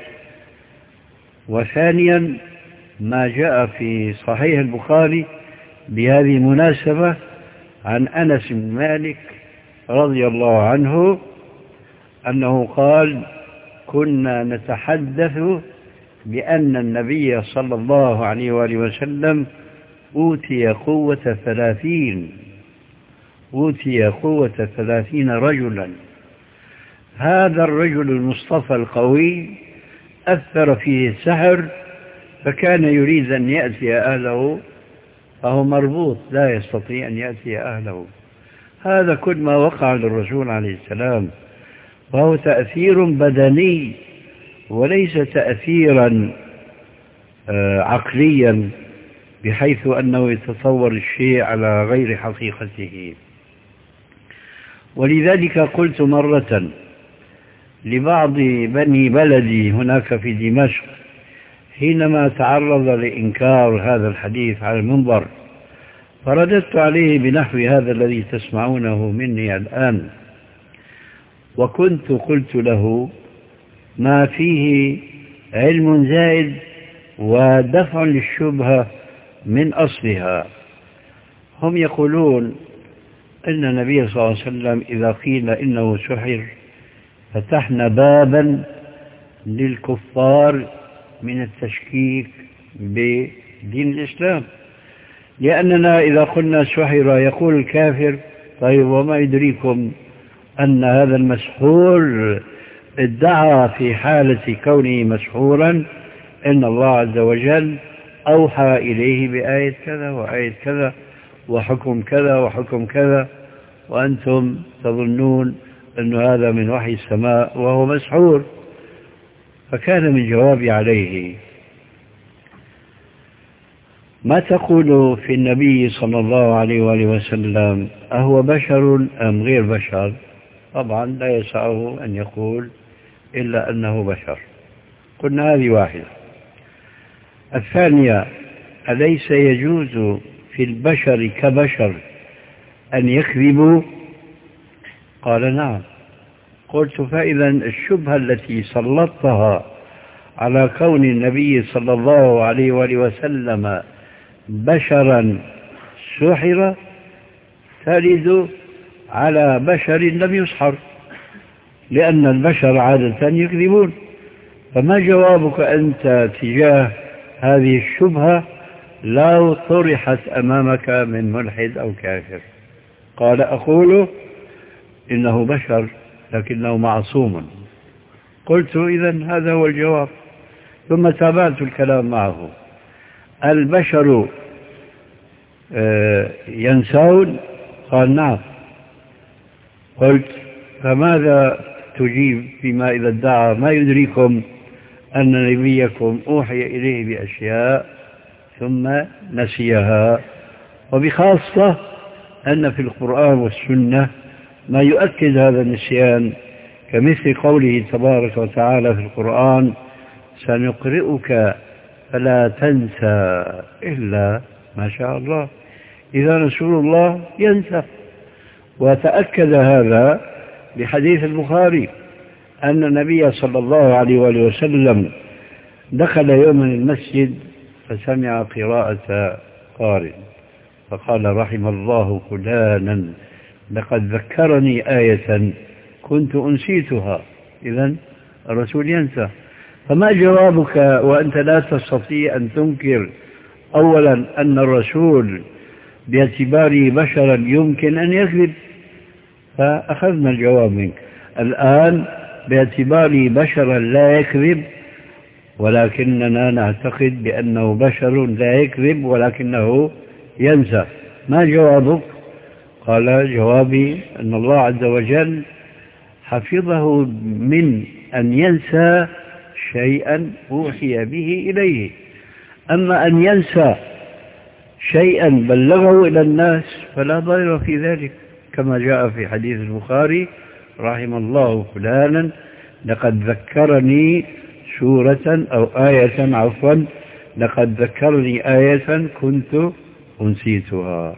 وثانيا ما جاء في صحيح البخاري بهذه المناسبة عن أنس بن مالك رضي الله عنه أنه قال كنا نتحدث بأن النبي صلى الله عليه وآله وسلم أوتي قوة ثلاثين أوتي قوة ثلاثين رجلا. هذا الرجل المصطفى القوي أثر فيه السحر، فكان يريد أن يأتي أهله فهو مربوط لا يستطيع أن يأتي أهله. هذا كل ما وقع للرسول عليه السلام، وهو تأثير بدني وليس تأثيرا عقليا بحيث أنه يتصور الشيء على غير حقيقته. ولذلك قلت مرة لبعض بني بلدي هناك في دمشق حينما تعرض لإنكار هذا الحديث على المنبر، فرددت عليه بنحو هذا الذي تسمعونه مني الآن، وكنت قلت له ما فيه علم زائد ودفع للشبهة من أصلها. هم يقولون إن النبي صلى الله عليه وسلم إذا قيل إنه سحر فتحنا بابا للكفار من التشكيك بدين الإسلام، لأننا إذا قلنا سحر يقول الكافر طيب وما يدريكم أن هذا المسحور ادعى في حالة كونه مسحورا إن الله عز وجل أوحى إليه بآية كذا وآية كذا وحكم كذا وحكم كذا، وأنتم تظنون أن هذا من وحي السماء وهو مسحور. فكان من جوابي عليه ما تقول في النبي صلى الله عليه وآله وسلم أهو بشر أم غير بشر؟ طبعا لا يسعه أن يقول إلا أنه بشر. قلنا هذه واحدة. الثانية أليس يجوز في البشر كبشر أن يكذبوا؟ قال نعم. قلت فإذا الشبهة التي سلطتها على كون النبي صلى الله عليه وآله وسلم بشرا سحر ترد على بشر لم يسحر، لأن البشر عادة يكذبون. فما جوابك أنت تجاه هذه الشبهة لو طرحت أمامك من ملحد أو كافر؟ قال أقول إنه بشر لكنه معصوم. قلت إذن هذا هو الجواب. ثم تابعت الكلام معه. البشر ينسون؟ قال نعم. قلت فماذا تجيب فيما إذا ادعى ما يدريكم أن نبيكم أوحي إليه بأشياء ثم نسيها، وبخاصة أن في القرآن والسنة ما يؤكد هذا النسيان، كمثل قوله تبارك وتعالى في القرآن سنقرئك فلا تنسى إلا ما شاء الله. إذا رسول الله ينسى. وتأكد هذا بحديث البخاري أن النبي صلى الله عليه وآله وسلم دخل يوما المسجد فسمع قراءة قارئ فقال رحم الله فلانا لقد ذكرني آية كنت أنسيتها. إذن الرسول ينسى. فما جوابك وأنت لا تستطيع أن تنكر أولا أن الرسول باعتباره بشرا يمكن أن يكذب؟ فأخذنا الجواب منك. الآن باعتباره بشرا لا يكذب، ولكننا نعتقد بأنه بشر لا يكذب ولكنه ينسى. ما جوابك؟ قال جوابي أن الله عز وجل حفظه من أن ينسى شيئا أوحي به إليه. أما أن ينسى شيئا بلغه إلى الناس فلا ضير في ذلك، كما جاء في حديث البخاري رحم الله فلانا لقد ذكرني سورة أو آية عفوا لقد ذكرني آية كنت أنسيتها.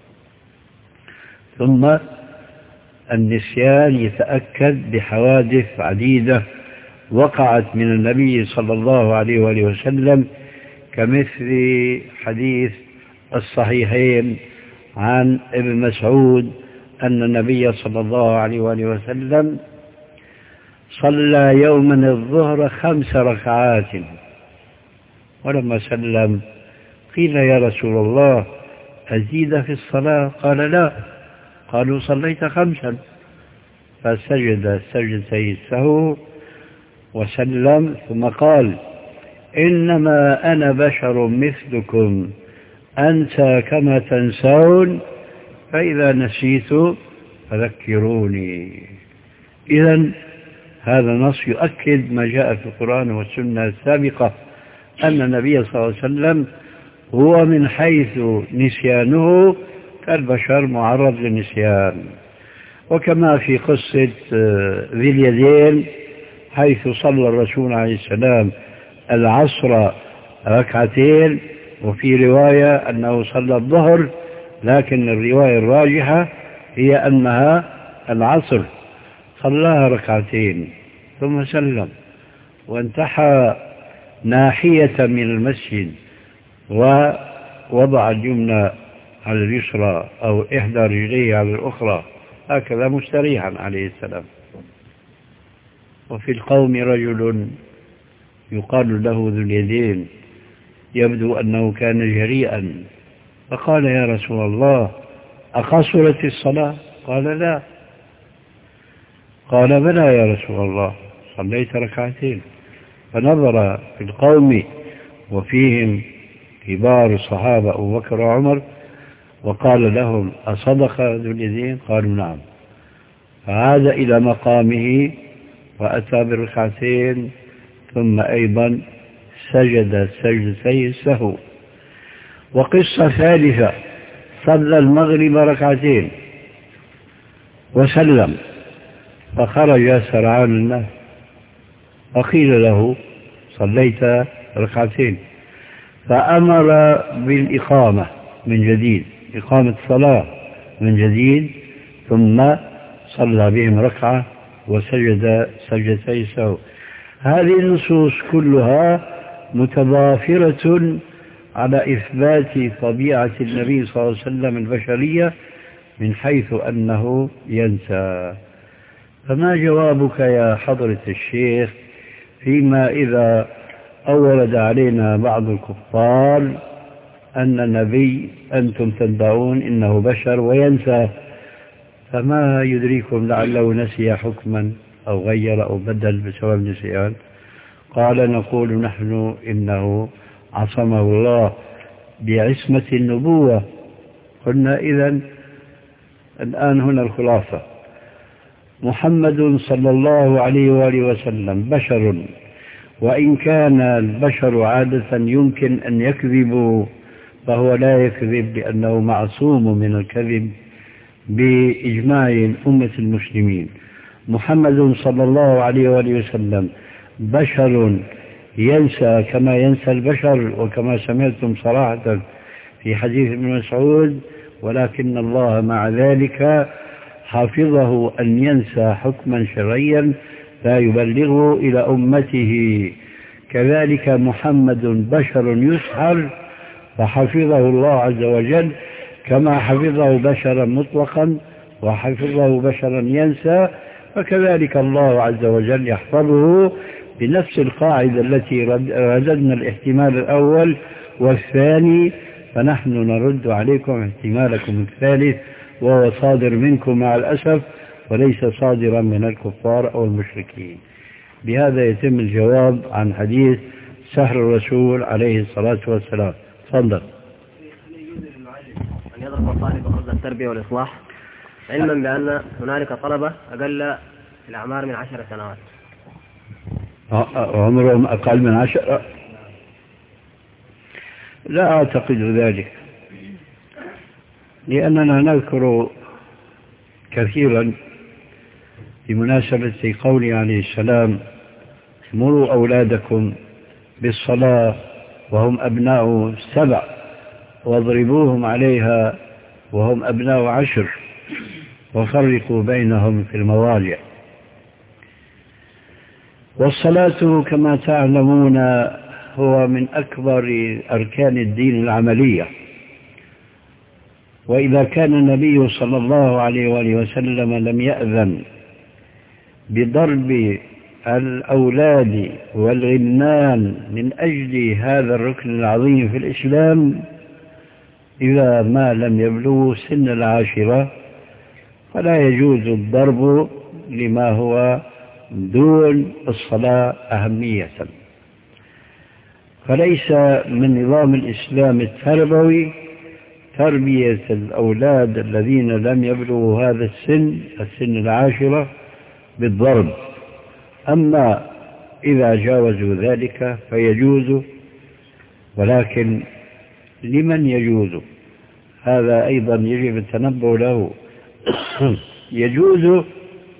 ثم النسيان يتأكد بحوادث عديدة وقعت من النبي صلى الله عليه وآله وسلم، كمثل حديث الصحيحين عن ابن مسعود أن النبي صلى الله عليه وآله وسلم صلى يوما الظهر خمس ركعات، ولما سلم قيل يا رسول الله أزيد في الصلاة؟ قال لا. قالوا صليت خمسا، فسجد سجدتي السهو وسلم، ثم قال إنما أنا بشر مثلكم أنسى كما تنسون، فإذا نسيت فذكروني. إذن هذا النص يؤكد ما جاء في القرآن والسنة السابقة أن النبي صلى الله عليه وسلم هو من حيث نسيانه كالبشر معرض للنسيان. وكما في قصة ذي اليدين حيث صلى الرسول عليه السلام العصر ركعتين، وفي رواية أنه صلى الظهر، لكن الرواية الراجحة هي أنها العصر، صلاها ركعتين ثم سلم وانتحى ناحية من المسجد ووضع اليمنى على اليسرى أو إحدى رجليه على الأخرى هكذا مستريحا عليه السلام. وفي القوم رجل يقال له ذو اليدين، يبدو أنه كان جريئا، فقال يا رسول الله أقصرت الصلاة؟ قال لا. قال بلى يا رسول الله، صليت ركعتين. فنظر في القوم وفيهم كبار الصحابة أبو بكر وعمر وقال لهم أصدق ذو اليدين؟ قالوا نعم. فعاد إلى مقامه وأتى بركعتين، ثم أيضا سجد سجدتي السهو. وقصة ثالثة، صلى المغرب ركعتين وسلم، فخرج سرعان الناس، فقيل له صليت ركعتين، فأمر بالإقامة من جديد، إقامة الصلاة من جديد، ثم صلى بهم ركعة وسجد سجدتي السهو. هذه النصوص كلها متضافرة على إثبات طبيعة النبي صلى الله عليه وسلم البشرية من حيث أنه ينسى. فما جوابك يا حضرة الشيخ فيما إذا أورد علينا بعض الكفار أن النبي أنتم تدعون إنه بشر وينسى، فما يدريكم لعله نسي حكما أو غير أو بدل بسبب نسيان؟ قال نقول نحن إنه عصمه الله بعصمة النبوة. قلنا إذن الآن هنا الخلاصة، محمد صلى الله عليه وآله وسلم بشر، وإن كان البشر عادة يمكن أن يكذبوا فهو لا يكذب لأنه معصوم من الكذب بإجماع أمة المسلمين. محمد صلى الله عليه وآله وسلم بشر ينسى كما ينسى البشر، وكما سمعتم صراحة في حديث ابن مسعود، ولكن الله مع ذلك حافظه أن ينسى حكما شرعيا لا يبلغه إلى أمته. كذلك محمد بشر يسحر فحفظه الله عز وجل كما حفظه بشرا مطلقا وحفظه بشرا ينسى، فكذلك الله عز وجل يحفظه بنفس القاعدة التي رددنا الاحتمال الأول والثاني، فنحن نرد عليكم احتمالكم الثالث وهو صادر منكم مع الأسف وليس صادرا من الكفار أو المشركين. بهذا يتم الجواب عن حديث سهر الرسول عليه الصلاة والسلام. تفضل. أن يضرب الطالب خبز التربية والإصلاح، علما بأن هنالك طلبة أقل الأعمار من عشر سنوات، عمرهم أقل من عشر؟ لا أعتقد ذلك، لأننا نذكر كثيرا بمناسبة قوله عليه السلام مروا أولادكم بالصلاة وهم أبناء سبع واضربوهم عليها وهم أبناء عشر وفرقوا بينهم في المضاجع. والصلاة كما تعلمون هو من أكبر أركان الدين العملية، وإذا كان النبي صلى الله عليه وآله وسلم لم يأذن بضرب الأولاد والغنان من أجل هذا الركن العظيم في الإسلام إذا ما لم يبلغوا سن العاشرة، فلا يجوز الضرب لما هو دون الصلاة أهمية. فليس من نظام الإسلام التربوي تربية الأولاد الذين لم يبلغوا هذا السن السن العاشرة بالضرب، أما إذا جاوزوا ذلك فيجوز، ولكن لمن يجوز هذا أيضا يجب التنبه له. يجوز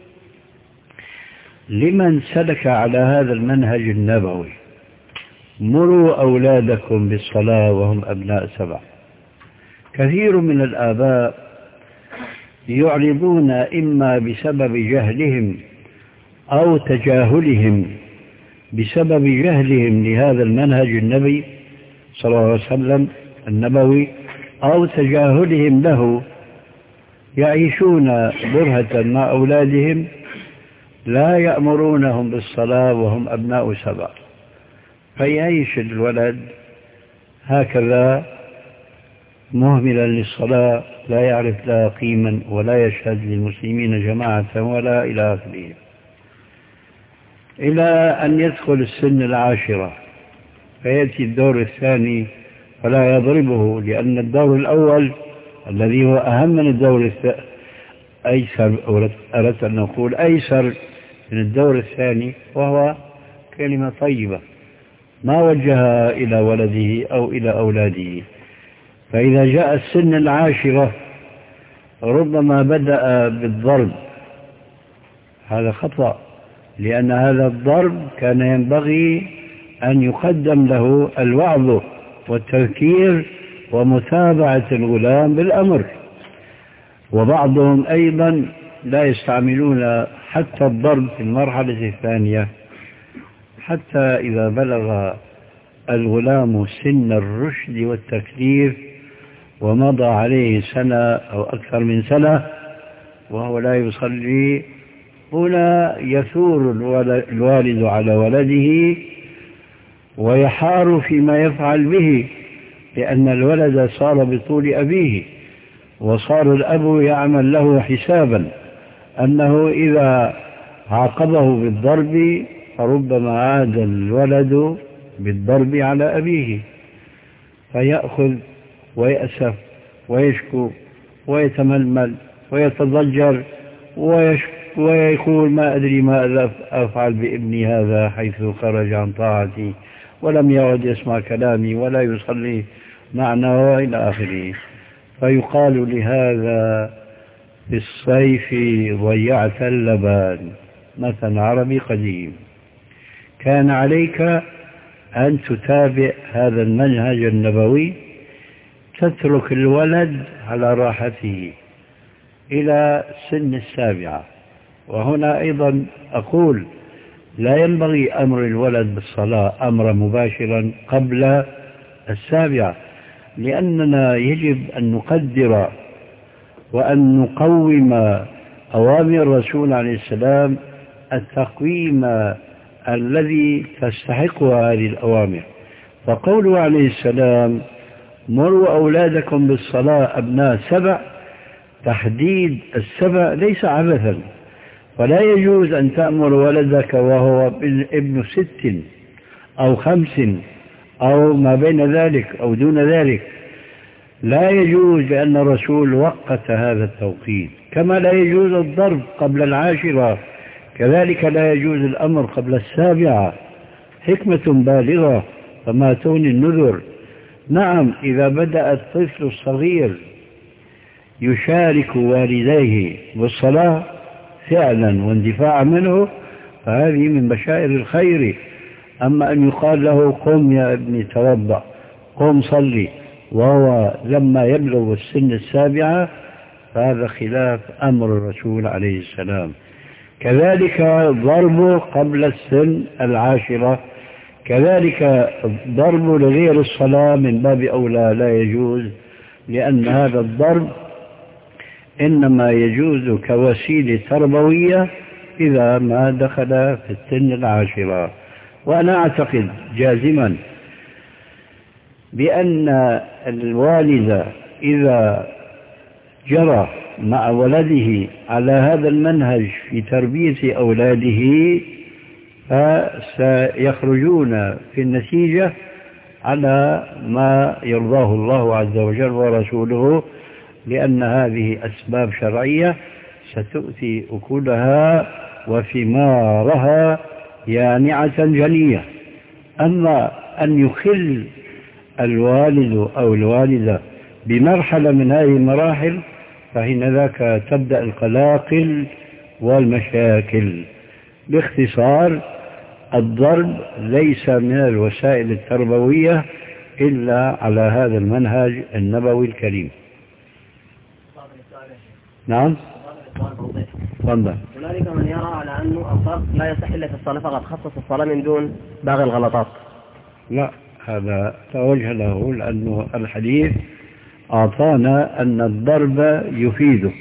لمن سلك على هذا المنهج النبوي، مروا أولادكم بالصلاة وهم أبناء سبع. كثير من الآباء يعرضون إما بسبب جهلهم أو تجاهلهم بسبب جهلهم لهذا المنهج النبي صلى الله عليه وسلم النبوي أو تجاهلهم له، يعيشون برهة مع أولادهم لا يأمرونهم بالصلاة وهم أبناء سبع، فيعيش الولد هكذا مهملا للصلاة، لا يعرف لا قيما ولا يشهد للمسلمين جماعة ولا إلى آخره، إلى أن يدخل السن العاشرة فيأتي الدور الثاني فلا يضربه، لأن الدور الأول الذي هو أهم من الدور أيسر، أردت أن نقول أيسر من الدور الثاني، وهو كلمة طيبة ما وجهها إلى ولده أو إلى أولاده. فإذا جاء السن العاشرة ربما بدأ بالضرب، هذا خطأ، لأن هذا الضرب كان ينبغي أن يقدم له الوعظ والتذكير ومتابعة الغلام بالأمر. وبعضهم أيضا لا يستعملون حتى الضرب في المرحلة الثانية، حتى إذا بلغ الغلام سن الرشد والتكليف ومضى عليه سنة أو أكثر من سنة وهو لا يصلي، هنا يثور الوالد على ولده ويحار فيما يفعل به، لأن الولد صار بطول أبيه، وصار الأب يعمل له حسابا أنه إذا عاقبه بالضرب فربما عاد الولد بالضرب على أبيه، فيأخذ ويأسف ويشكو ويتململ ويتضجر ويقول ما أدري ماذا أفعل بابني هذا حيث خرج عن طاعتي ولم يعد يسمع كلامي ولا يصلي معنا وإلى آخره. فيقال لهذا في الصيف ضيعت اللبان، مثل عربي قديم. كان عليك أن تتابع هذا المنهج النبوي، تترك الولد على راحته إلى سن السابعة. وهنا أيضا أقول لا ينبغي أمر الولد بالصلاة أمرا مباشرا قبل السابعة، لأننا يجب أن نقدر وأن نقوم أوامر الرسول عليه السلام التقويم الذي تستحقها هذه الأوامر. فقوله عليه السلام مروا أولادكم بالصلاة أبناء سبع، تحديد السبع ليس عبثا، فلا يجوز أن تأمر ولدك وهو ابن ست أو خمس أو ما بين ذلك أو دون ذلك، لا يجوز، لأن الرسول وقت هذا التوقيت. كما لا يجوز الضرب قبل العاشرة، كذلك لا يجوز الأمر قبل السابعة، حكمة بالغة فما تغني النذر. نعم، إذا بدأ الطفل الصغير يشارك والديه بالصلاة فعلا واندفاعا منه فهذه من بشائر الخير. أما أن يقال له قم يا ابني توضأ، قم صلي، وهو لما يبلغ السن السابعة فهذا خلاف أمر الرسول عليه السلام. كذلك ضربه قبل السن العاشرة، كذلك ضرب لغير الصلاة من باب أولى لا يجوز، لأن هذا الضرب إنما يجوز كوسيلة تربوية إذا ما دخل في السن العاشرة. وأنا أعتقد جازما بأن الوالد إذا جرى مع ولده على هذا المنهج في تربية أولاده فسيخرجون في النتيجة على ما يرضاه الله عز وجل ورسوله، لأن هذه أسباب شرعية ستؤتي أكلها وثمارها يانعة جنية. أما أن يخل الوالد أو الوالدة بمرحلة من هذه المراحل فحين ذاك تبدأ القلاقل والمشاكل. باختصار، الضرب ليس من الوسائل التربوية إلا على هذا المنهج النبوي الكريم. نعم. تفضل. هنالك من يرى على أنه الضرب لا يصح إلا في الصلاة فقط، خصص الصلاة من دون باقي الغلطات. لا، هذا توجه له، لأنه الحديث أعطانا أن الضرب يفيد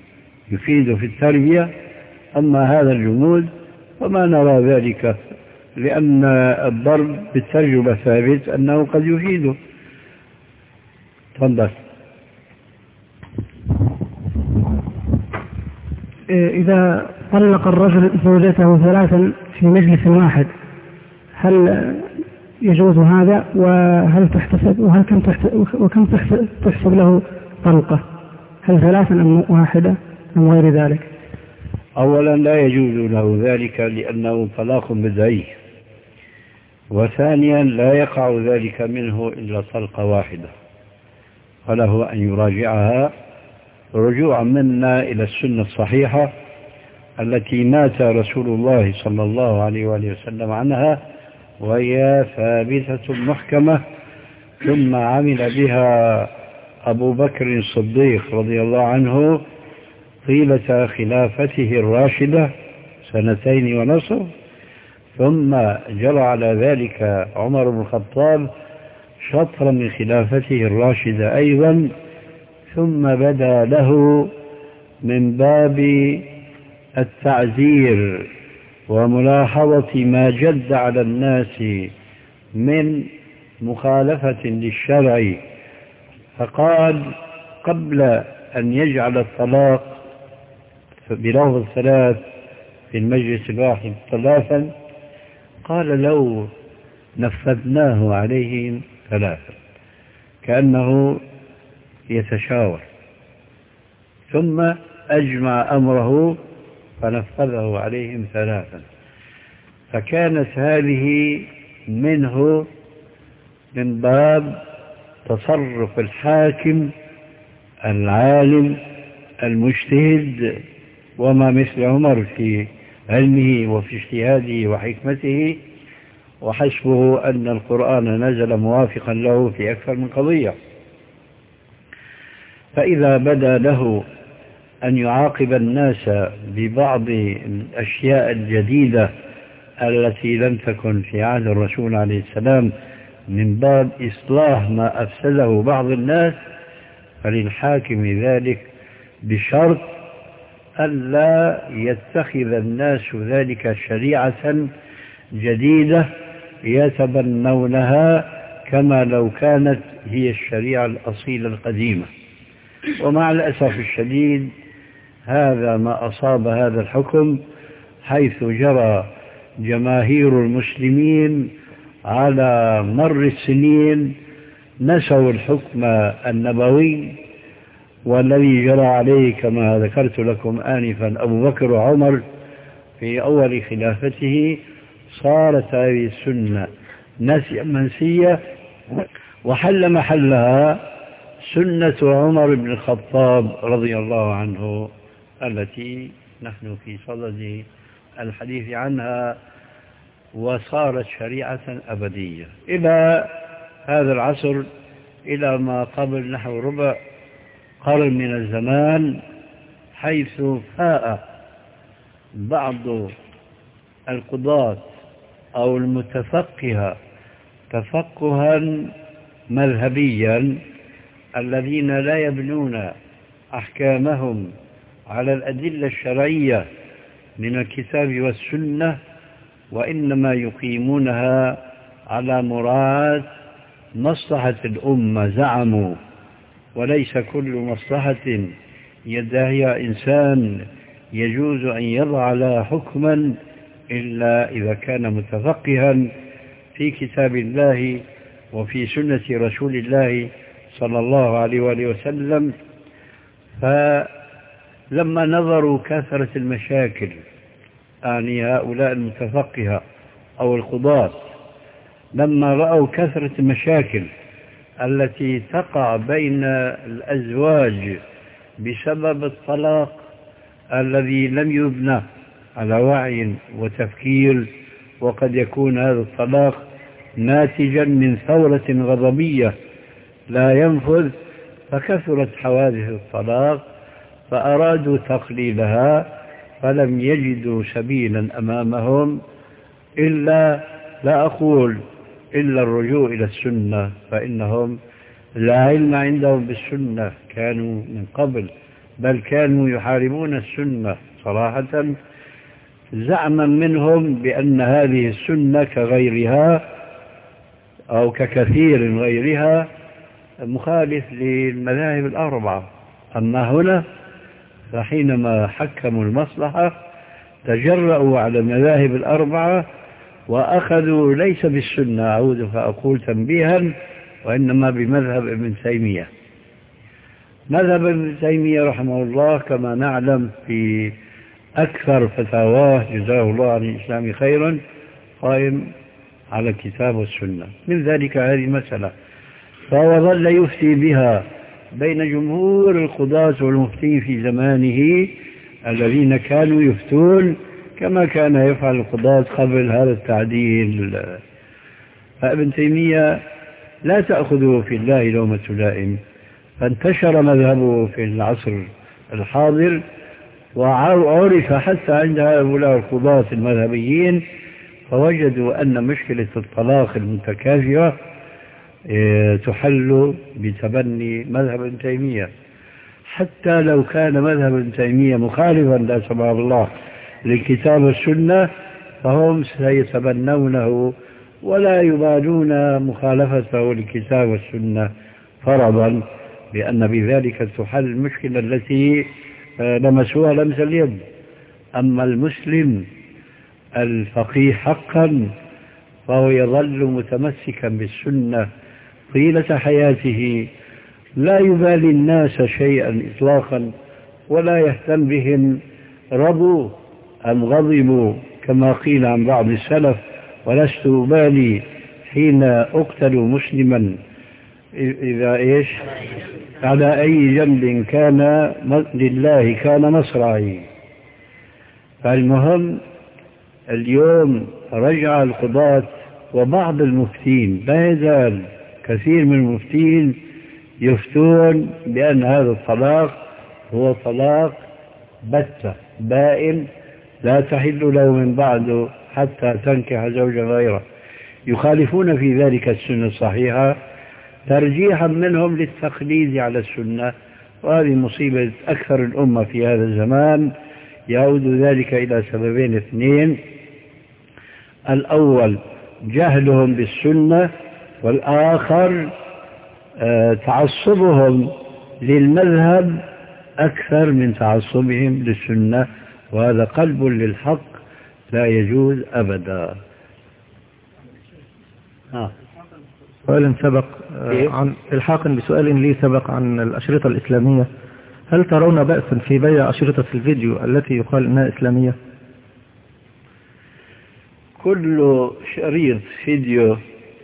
يفيد في التربية. أما هذا الجمود فما نرى ذلك لأن الضرب بالتجربة ثابت أنه قد يفيده. تفضل. إذا طلق الرجل زوجته ثلاثا في مجلس واحد هل يجوز هذا؟ وهل تحتسب وهل كم تحتسب وكم تحسب له طلقة؟ هل ثلاثا أم واحدة أم غير ذلك؟ أولا لا يجوز له ذلك لأنه طلاق بدعي، وثانيا لا يقع ذلك منه إلا طلقة واحدة، فله أن يراجعها رجوعا منا إلى السنة الصحيحة التي مات رسول الله صلى الله عليه وآله وسلم عنها، وهي ثابتة محكمة، ثم عمل بها أبو بكر الصديق رضي الله عنه طيلة خلافته الراشدة سنتين ونصف، ثم جرى على ذلك عمر بن الخطاب شطرا من خلافته الراشدة أيضا، ثم بدا له من باب التعزير وملاحظة ما جد على الناس من مخالفة للشرع، فقال قبل أن يجعل الطلاق بلفظ الثلاث في المجلس الواحد ثلاثا قال لو نفذناه عليهم ثلاثا، كأنه يتشاور، ثم أجمع أمره فنفذه عليهم ثلاثا. فكانت هذه منه من باب تصرف الحاكم العالم المجتهد، وما مثل عمر في علمه وفي اجتهاده وحكمته، وحسبه أن القرآن نزل موافقا له في أكثر من قضية. فإذا بدا له أن يعاقب الناس ببعض الأشياء الجديدة التي لم تكن في عهد الرسول عليه السلام من باب إصلاح ما أفسده بعض الناس، فللحاكم ذلك بشرط ألا يتخذ الناس ذلك شريعة جديدة يتبنونها كما لو كانت هي الشريعة الأصيلة القديمة. ومع الأسف الشديد هذا ما أصاب هذا الحكم، حيث جرى جماهير المسلمين على مر السنين نسوا الحكم النبوي، والذي جرى عليه كما ذكرت لكم آنفا أبو بكر وعمر في أول خلافته، صارت هذه السنة نسيا منسية، وحل محلها سنة عمر بن الخطاب رضي الله عنه التي نحن في صدد الحديث عنها، وصارت شريعة أبدية إلى هذا العصر، إلى ما قبل نحو ربع قرن من الزمان، حيث فاء بعض القضاة أو المتفقهة تفقها مذهبيا الذين لا يبنون أحكامهم على الأدلة الشرعية من الكتاب والسنة، وإنما يقيمونها على مراعاة مصلحة الأمة زعموا، وليس كل مصلحة يدعيها إنسان يجوز أن يضع لها حكما إلا إذا كان متفقها في كتاب الله وفي سنة رسول الله صلى الله عليه وآله وسلم. فلما نظروا كثرة المشاكل يعني هؤلاء المتفقهة أو القضاة، لما رأوا كثرة المشاكل التي تقع بين الأزواج بسبب الطلاق الذي لم يبنى على وعي وتفكير، وقد يكون هذا الطلاق ناتجا من ثورة غضبية لا ينفذ، فكثرت حوادث الطلاق فأرادوا تقليلها، فلم يجدوا سبيلا أمامهم إلا، لا أقول إلا الرجوع إلى السنة، فإنهم لا علم عندهم بالسنة، كانوا من قبل بل كانوا يحاربون السنة صراحة، زعما منهم بأن هذه السنة كغيرها أو ككثير غيرها مخالف للمذاهب الأربعة. أما هنا فحينما حكموا المصلحة تجرؤوا على المذاهب الأربعة وأخذوا ليس بالسنة، أعود فأقول تنبيها، وإنما بمذهب ابن تيمية. مذهب ابن تيمية رحمه الله كما نعلم في أكثر فتاواه جزاه الله عن الإسلام خيرا قائم على الكتاب والسنة، من ذلك هذه المسألة، فهو ظل يفتي بها بين جمهور القضاة والمفتين في زمانه الذين كانوا يفتون كما كان يفعل القضاة قبل هذا التعديل. فابن تيمية لا تأخذه في الله لومة لائم، فانتشر مذهبه في العصر الحاضر وعرف حتى عند هؤلاء القضاة المذهبيين، فوجدوا أن مشكلة الطلاق المتكاثرة تحل بتبني مذهب ابن تيمية، حتى لو كان مذهب ابن تيمية مخالفا لا سمح الله للكتاب والسنة فهم سيتبنونه ولا يبالون مخالفته للكتاب والسنة فرضا، لأن بذلك تحل المشكلة التي لمسوها لمس اليد. أما المسلم الفقيه حقا فهو يظل متمسكا بالسنة طيلة حياته، لا يبالي الناس شيئا إطلاقا ولا يهتم بهم رضوا أم غضبوا، كما قيل عن بعض السلف: ولست أبالي حين أقتل مسلما إذا إيش على أي جنب كان لله كان مصرعي. فالمهم اليوم رجع القضاة وبعض المفتين، لا يزال كثير من المفتين يفتون بأن هذا الطلاق هو طلاق بتة بائن لا تحل له من بعده حتى تنكح زوجا غيره، يخالفون في ذلك السنة الصحيحة ترجيحا منهم للتقليد على السنة، وهذه مصيبة أكثر الأمة في هذا الزمان. يعود ذلك إلى سببين اثنين: الأول جهلهم بالسنة، والآخر تعصبهم للمذهب أكثر من تعصبهم للسنة، وهذا قلب للحق لا يجوز أبدا. آه. سؤال سبق عن الحاق بسؤال لي سبق عن الأشرطة الإسلامية، هل ترون بأسا في بيع أشرطة الفيديو التي يقال إنها إسلامية؟ كل شريط فيديو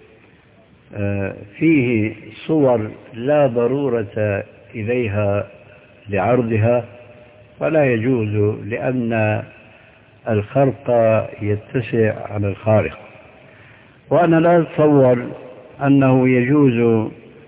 فيه صور لا ضرورة إليها لعرضها فلا يجوز، لأن الخرق يتسع عن الخارق، وأنا لا أتصور أنه يجوز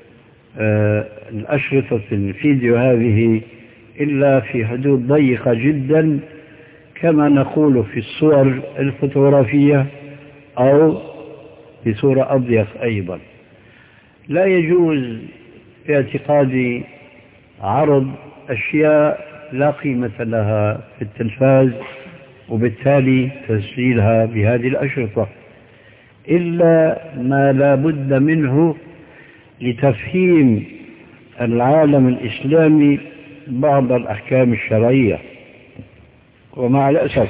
الأشرطة الفيديو هذه إلا في حدود ضيقة جدا، كما نقول في الصور الفوتوغرافية أو في صورة أضيق أيضا. لا يجوز في اعتقادي عرض أشياء لا قيمة لها في التلفاز وبالتالي تسجيلها بهذه الأشرطة، إلا ما لا بد منه لتفهيم العالم الإسلامي بعض الأحكام الشرعية. ومع الأسف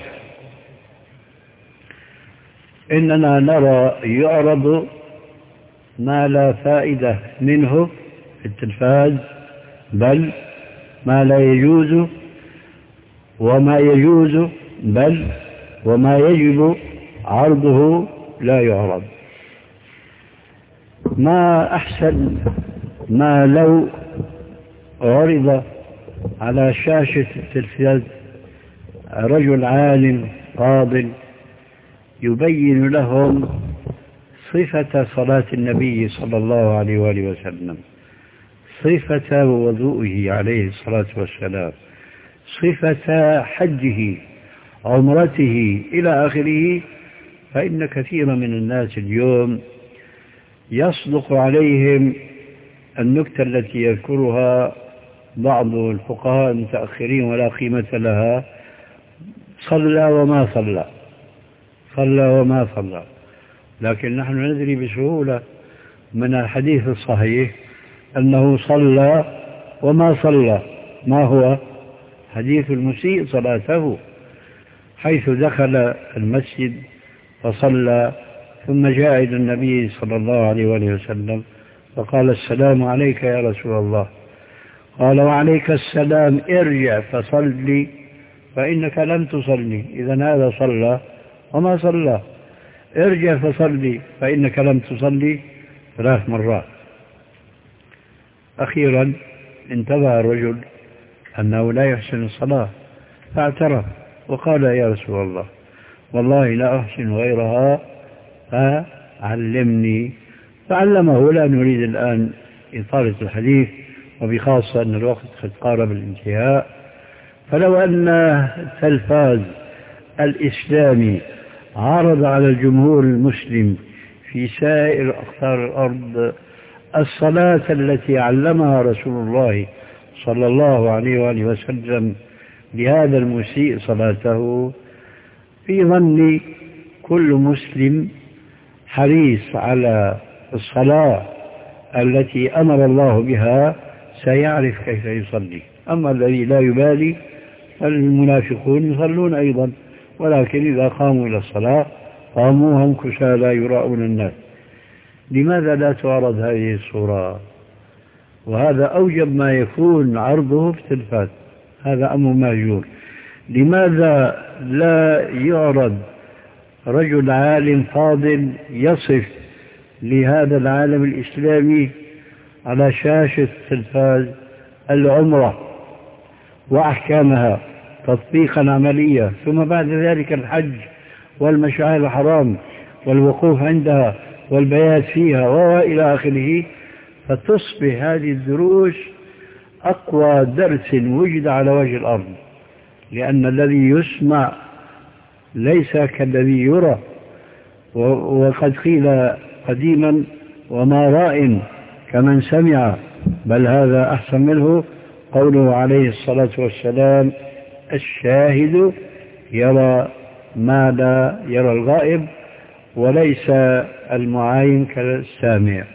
إننا نرى يعرض ما لا فائدة منه في التلفاز، بل ما لا يجوز، وما يجوز بل وما يجب عرضه لا يعرض. ما أحسن ما لو عرض على شاشة التلفاز رجل عالم فاضل يبين لهم صفة صلاة النبي صلى الله عليه وآله وسلم، صفة وضوئه عليه الصلاة والسلام، صفة حجه، عمرته إلى آخره، فإن كثيرا من الناس اليوم يصدق عليهم النكتة التي يذكرها بعض الفقهاء المتأخرين ولا قيمة لها: صلى وما صلى صلى وما صلى لكن نحن ندري بسهولة من الحديث الصحيح أنه صلى وما صلى. ما هو حديث المسيء صلاته، حيث دخل المسجد فصلى ثم جاء إلى النبي صلى الله عليه وسلم فقال السلام عليك يا رسول الله. قال وعليك السلام، ارجع فصلي فإنك لم تصلي. إذن هذا صلى وما صلى. ارجع فصلي فإنك لم تصلي ثلاث مرات. أخيرا انتبه الرجل أنه لا يحسن الصلاة فاعترف وقال يا رسول الله والله لا أحسن غيرها فعلمني. فعلمه. لا نريد الآن إطالة الحديث وبخاصة أن الوقت قد قارب الانتهاء. فلو أن التلفاز الإسلامي عرض على الجمهور المسلم في سائر أقطار الأرض الصلاة التي علمها رسول الله صلى الله عليه وآله وسلم لهذا المسيء صلاته، في ظني كل مسلم حريص على الصلاة التي أمر الله بها سيعرف كيف يصلي. أما الذي لا يبالي فالمنافقون يصلون أيضا، ولكن إذا قاموا إلى الصلاة قاموا هم كسالى يراؤون الناس. لماذا لا تعرض هذه الصورة؟ وهذا أوجب ما يكون عرضه في التلفاز، هذا أمر مهجور. لماذا لا يعرض رجل عالم فاضل يصف لهذا العالم الإسلامي على شاشة التلفاز العمرة وأحكامها تطبيقا عمليا، ثم بعد ذلك الحج والمشاعر الحرام والوقوف عندها والبيات فيها وإلى آخره، فتصبح هذه الدروس أقوى درس وجد على وجه الأرض، لأن الذي يسمع ليس كالذي يرى. وقد قيل قديما وما راء كمن سمع، بل هذا أحسن منه قوله عليه الصلاة والسلام الشاهد يرى ما لا يرى الغائب وليس المعاين كالسامع.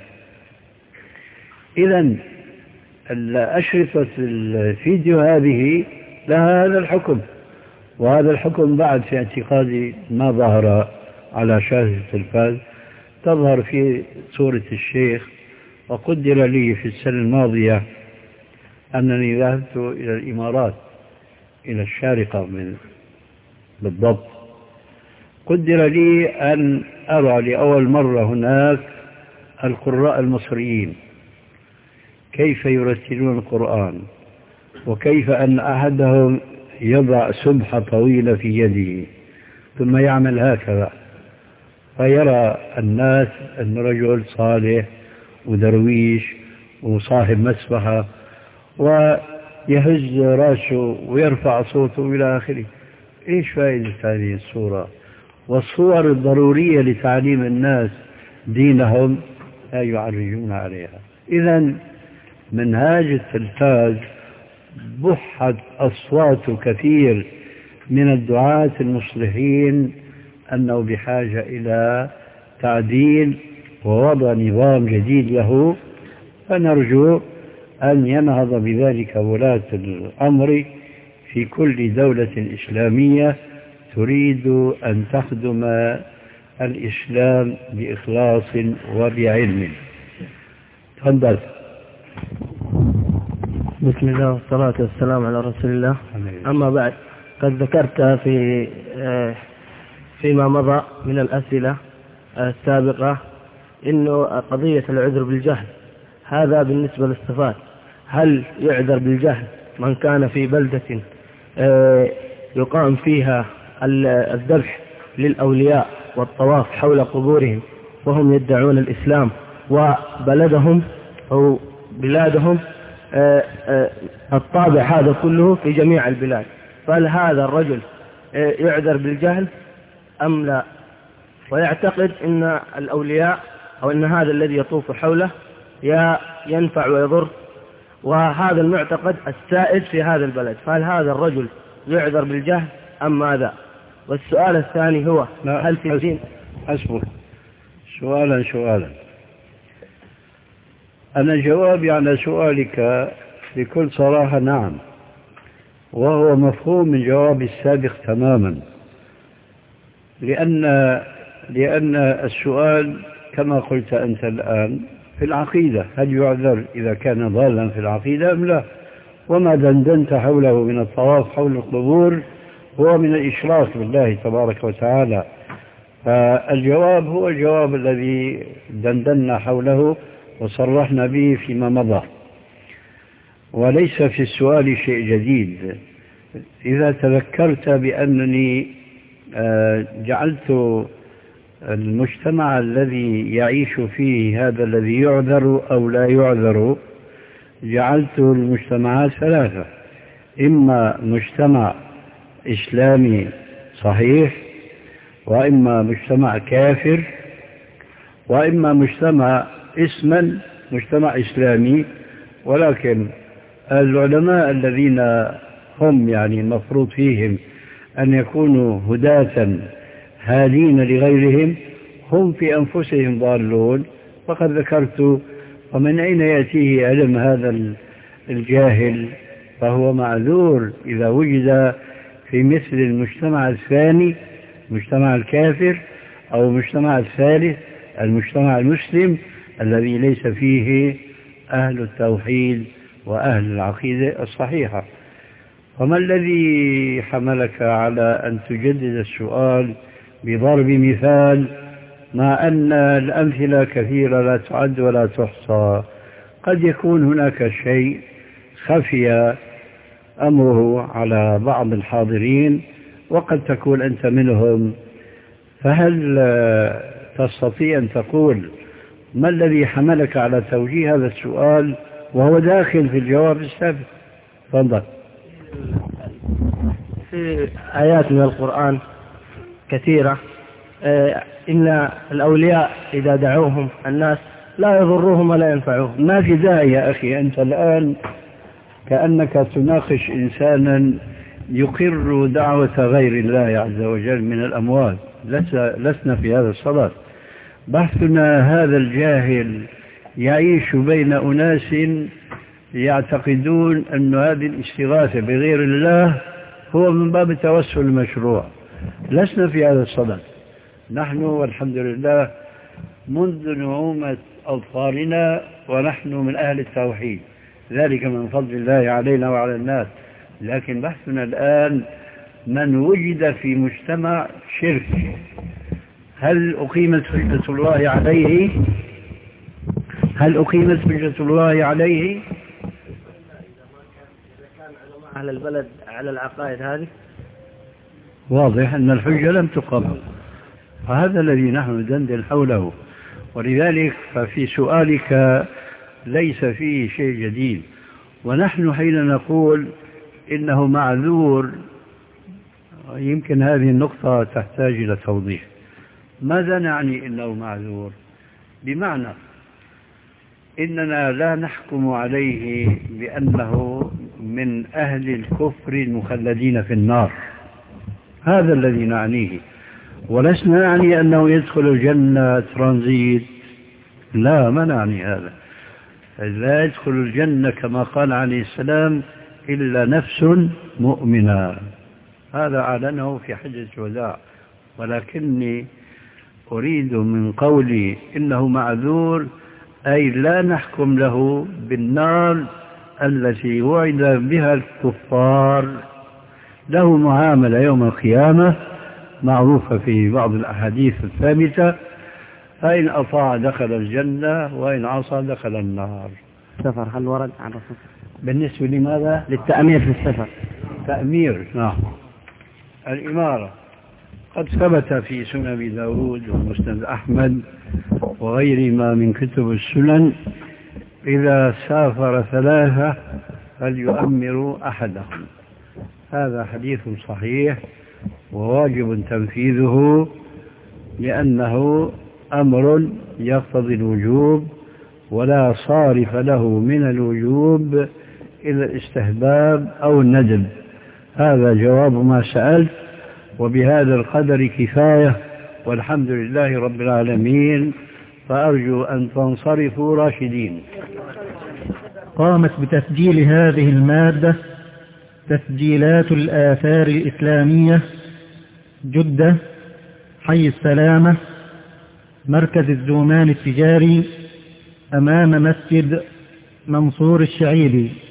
إذن أشرطة الفيديو هذه لها هذا الحكم، وهذا الحكم بعد في اعتقادي ما ظهر على شاشة التلفاز، تظهر في صورة الشيخ. وقدر لي في السنة الماضية أنني ذهبت إلى الإمارات، إلى الشارقة من بالضبط. قدر لي أن أرى لأول مرة هناك القراء المصريين كيف يرتلون القرآن، وكيف أن أحدهم يضع سبحة طويلة في يده ثم يعمل هكذا، فيرى الناس أن رجل صالح ودرويش وصاحب مسبحة، ويهز رأسه ويرفع صوته إلى آخره. إيش فائدة هذه الصورة؟ والصور الضرورية لتعليم الناس دينهم لا يعرجون عليها. إذن منهاج التلفاز بحت أصوات كثير من الدعاة المصلحين أنه بحاجة إلى تعديل ووضع نظام جديد له، فنرجو أن ينهض بذلك ولاة الأمر في كل دولة إسلامية تريد أن تخدم الإسلام بإخلاص وبعلم. تفضل. بسم الله والصلاة والسلام على رسول الله. أما بعد، قد ذكرت في فيما مضى من الأسئلة السابقة إنه قضية العذر بالجهل، هذا بالنسبة للصفات، هل يعذر بالجهل من كان في بلدة يقام فيها الذبح للأولياء والطواف حول قبورهم وهم يدعون الإسلام، وبلدهم أو بلادهم الطابع هذا كله في جميع البلاد، فهل هذا الرجل يعذر بالجهل أم لا؟ ويعتقد أن الأولياء أو أن هذا الذي يطوف حوله ينفع ويضر، وهذا المعتقد السائد في هذا البلد، فهل هذا الرجل يعذر بالجهل أم ماذا؟ والسؤال الثاني هو هل في الدين أسبق سؤالا سؤالا. أنا جوابي على سؤالك بكل صراحة نعم، وهو مفهوم من جوابي السابق تماما، لأن لأن السؤال كما قلت أنت الآن في العقيدة، هل يعذر إذا كان ضالا في العقيدة أم لا؟ وما دندنت حوله من الطواف حول القبور هو من الإشراك بالله تبارك وتعالى. فالجواب هو الجواب الذي دندنا حوله وصرحنا به فيما مضى، وليس في السؤال شيء جديد. إذا تذكرت بأنني جعلت المجتمع الذي يعيش فيه هذا الذي يعذر أو لا يعذر، جعلت المجتمعات ثلاثة: إما مجتمع إسلامي صحيح، وإما مجتمع كافر، وإما مجتمع اسما مجتمع إسلامي. ولكن العلماء الذين هم يعني المفروض فيهم أن يكونوا هداة هادين لغيرهم هم في أنفسهم ضالون. فقد ذكرت ومن أين يأتيه علم هذا الجاهل؟ فهو معذور إذا وجد في مثل المجتمع الثاني مجتمع الكافر، أو المجتمع الثالث المجتمع المسلم الذي ليس فيه أهل التوحيد وأهل العقيدة الصحيحة. وما الذي حملك على أن تجدد السؤال بضرب مثال مع أن الأمثلة كثيرة لا تعد ولا تحصى؟ قد يكون هناك شيء خفي أمره على بعض الحاضرين وقد تكون أنت منهم. فهل تستطيع أن تقول ما الذي حملك على توجيه هذا السؤال وهو داخل في الجواب السابق؟ تفضل. في آيات من القرآن كثيرة إن الأولياء إذا دعوهم الناس لا يضروهم ولا ينفعوهم. ما في داعي يا أخي، أنت الآن كأنك تناقش إنسانا يقر دعوة غير الله عز وجل من الأموات. لسنا في هذا الصدد. بحثنا هذا الجاهل يعيش بين أناس يعتقدون أن هذه الاستغاثة بغير الله هو من باب التوسل المشروع. لسنا في هذا الصدد. نحن والحمد لله منذ نعومة أظفارنا ونحن من أهل التوحيد، ذلك من فضل الله علينا وعلى الناس. لكن بحثنا الآن من وجد في مجتمع شرك، هل أقيمت حجة الله عليه؟ هل أقيمت حجة الله عليه؟ على البلد على العقائد هذه واضح أن الحجة لم تقم، فهذا الذي نحن ندندن حوله. ولذلك ففي سؤالك ليس فيه شيء جديد. ونحن حين نقول إنه معذور، يمكن هذه النقطة تحتاج إلى توضيح. ماذا نعني إنه معذور؟ بمعنى إننا لا نحكم عليه بأنه من أهل الكفر المخلدين في النار، هذا الذي نعنيه. ولسنا نعني أنه يدخل الجنة ترانزيت، لا، ما نعني هذا. لا يدخل الجنة كما قال عليه السلام إلا نفس مؤمنة، هذا أعلنه في حجة الوداع. ولكني أريد من قولي إنه معذور أي لا نحكم له بالنار التي وعد بها الكفار. له معاملة يوم القيامة معروفة في بعض الأحاديث الثابتة: فإن أطاع دخل الجنة وإن عصى دخل النار. سفر هل ورد عن رسول بالنسبة لماذا؟ للتأمير في السفر. تأمير، نعم. الإمارة قد ثبت في سنن أبي داود ومسند أحمد وغيرهما من كتب السنن: إذا سافر ثلاثة فليؤمروا أحدهم. هذا حديث صحيح وواجب تنفيذه، لأنه أمر يقتضي الوجوب ولا صارف له من الوجوب إلى الاستحباب أو الندب. هذا جواب ما سألت، وبهذا القدر كفاية، والحمد لله رب العالمين، فأرجو أن تنصرفوا راشدين. قامت بتسجيل هذه المادة تسجيلات الآثار الإسلامية، جدة، حي السلامة، مركز الزومان التجاري، أمام مسجد منصور الشعيبي.